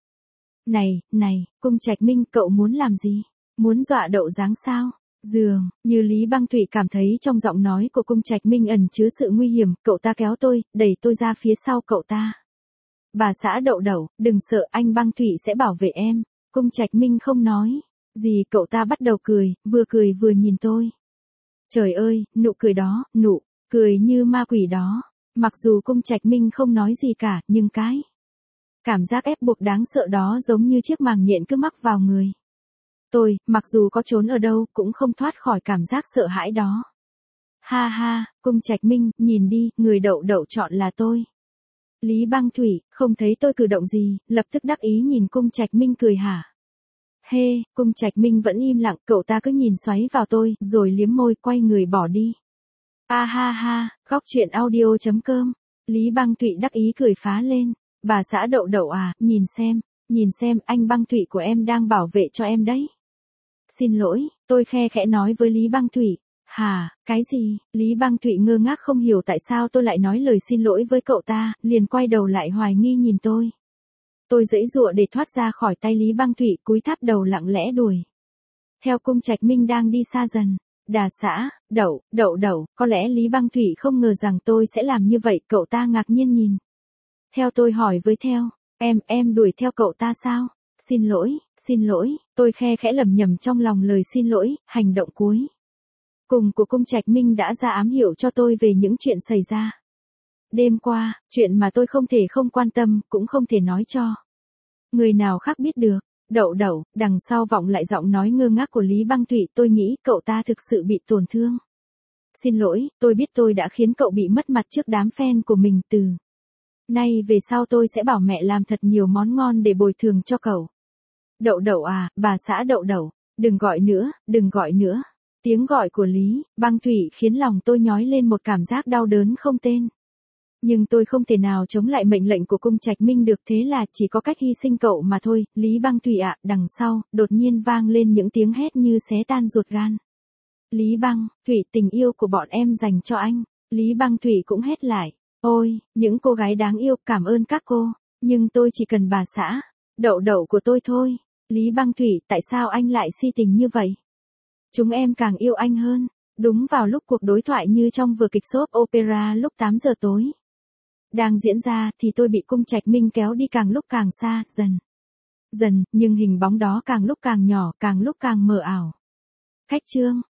Này, Cung Trạch Minh, cậu muốn làm gì? Muốn dọa đậu dáng sao? Dường như Lý Băng Thụy cảm thấy trong giọng nói của Cung Trạch Minh ẩn chứa sự nguy hiểm, cậu ta kéo tôi, đẩy tôi ra phía sau cậu ta. Bà xã Đậu, đừng sợ, anh Băng Thụy sẽ bảo vệ em. Cung Trạch Minh không nói gì, cậu ta bắt đầu cười vừa nhìn tôi. Trời ơi, nụ cười đó, nụ cười như ma quỷ đó. Mặc dù Cung Trạch Minh không nói gì cả, nhưng cái cảm giác ép buộc đáng sợ đó giống như chiếc màng nhện cứ mắc vào người. Tôi, mặc dù có trốn ở đâu, cũng không thoát khỏi cảm giác sợ hãi đó. Ha, Cung Trạch Minh, nhìn đi, người Đậu chọn là tôi. Lý Băng Thụy, không thấy tôi cử động gì, lập tức đắc ý nhìn Cung Trạch Minh cười hả. Cung Trạch Minh vẫn im lặng, cậu ta cứ nhìn xoáy vào tôi, rồi liếm môi, quay người bỏ đi. Ha, góc chuyện audio.com. Lý Băng Thụy đắc ý cười phá lên. Bà xã Đậu à, nhìn xem, anh Băng Thụy của em đang bảo vệ cho em đấy. Xin lỗi, tôi khe khẽ nói với Lý Băng Thụy. Hả, cái gì? Lý Băng Thụy ngơ ngác không hiểu tại sao tôi lại nói lời xin lỗi với cậu ta, liền quay đầu lại hoài nghi nhìn tôi. Tôi giãy giụa để thoát ra khỏi tay Lý Băng Thụy, cúi thấp đầu lặng lẽ đuổi theo Cung Trạch Minh đang đi xa dần. Đà xã, Đậu, có lẽ Lý Băng Thụy không ngờ rằng tôi sẽ làm như vậy, cậu ta ngạc nhiên nhìn theo tôi hỏi với theo, em đuổi theo cậu ta sao? Xin lỗi, tôi khe khẽ lẩm nhẩm trong lòng lời xin lỗi. Hành động cuối cùng của Cung Trạch Minh đã ra ám hiệu cho tôi về những chuyện xảy ra đêm qua, chuyện mà tôi không thể không quan tâm, cũng không thể nói cho người nào khác biết được. Đậu đậu, đằng sau vọng lại giọng nói ngơ ngác của Lý Băng Thụy, tôi nghĩ cậu ta thực sự bị tổn thương. Xin lỗi, tôi biết tôi đã khiến cậu bị mất mặt trước đám fan của mình, từ nay về sau tôi sẽ bảo mẹ làm thật nhiều món ngon để bồi thường cho cậu. Đậu đậu à, bà xã đậu đậu, đừng gọi nữa, đừng gọi nữa. Tiếng gọi của Lý Băng Thụy khiến lòng tôi nhói lên một cảm giác đau đớn không tên. Nhưng tôi không thể nào chống lại mệnh lệnh của cung Trạch Minh được, thế là chỉ có cách hy sinh cậu mà thôi. Lý Băng Thụy ạ, đằng sau, đột nhiên vang lên những tiếng hét như xé tan ruột gan. Lý Băng Thụy, tình yêu của bọn em dành cho anh. Lý Băng Thụy cũng hét lại. Ôi, những cô gái đáng yêu, cảm ơn các cô. Nhưng tôi chỉ cần bà xã, đậu đậu của tôi thôi. Lý Băng Thụy, tại sao anh lại si tình như vậy? Chúng em càng yêu anh hơn. Đúng vào lúc cuộc đối thoại như trong vở kịch soap opera lúc 8 giờ tối đang diễn ra thì tôi bị cung Trạch Minh kéo đi càng lúc càng xa, dần, nhưng hình bóng đó càng lúc càng nhỏ, càng lúc càng mờ ảo. Khách trương.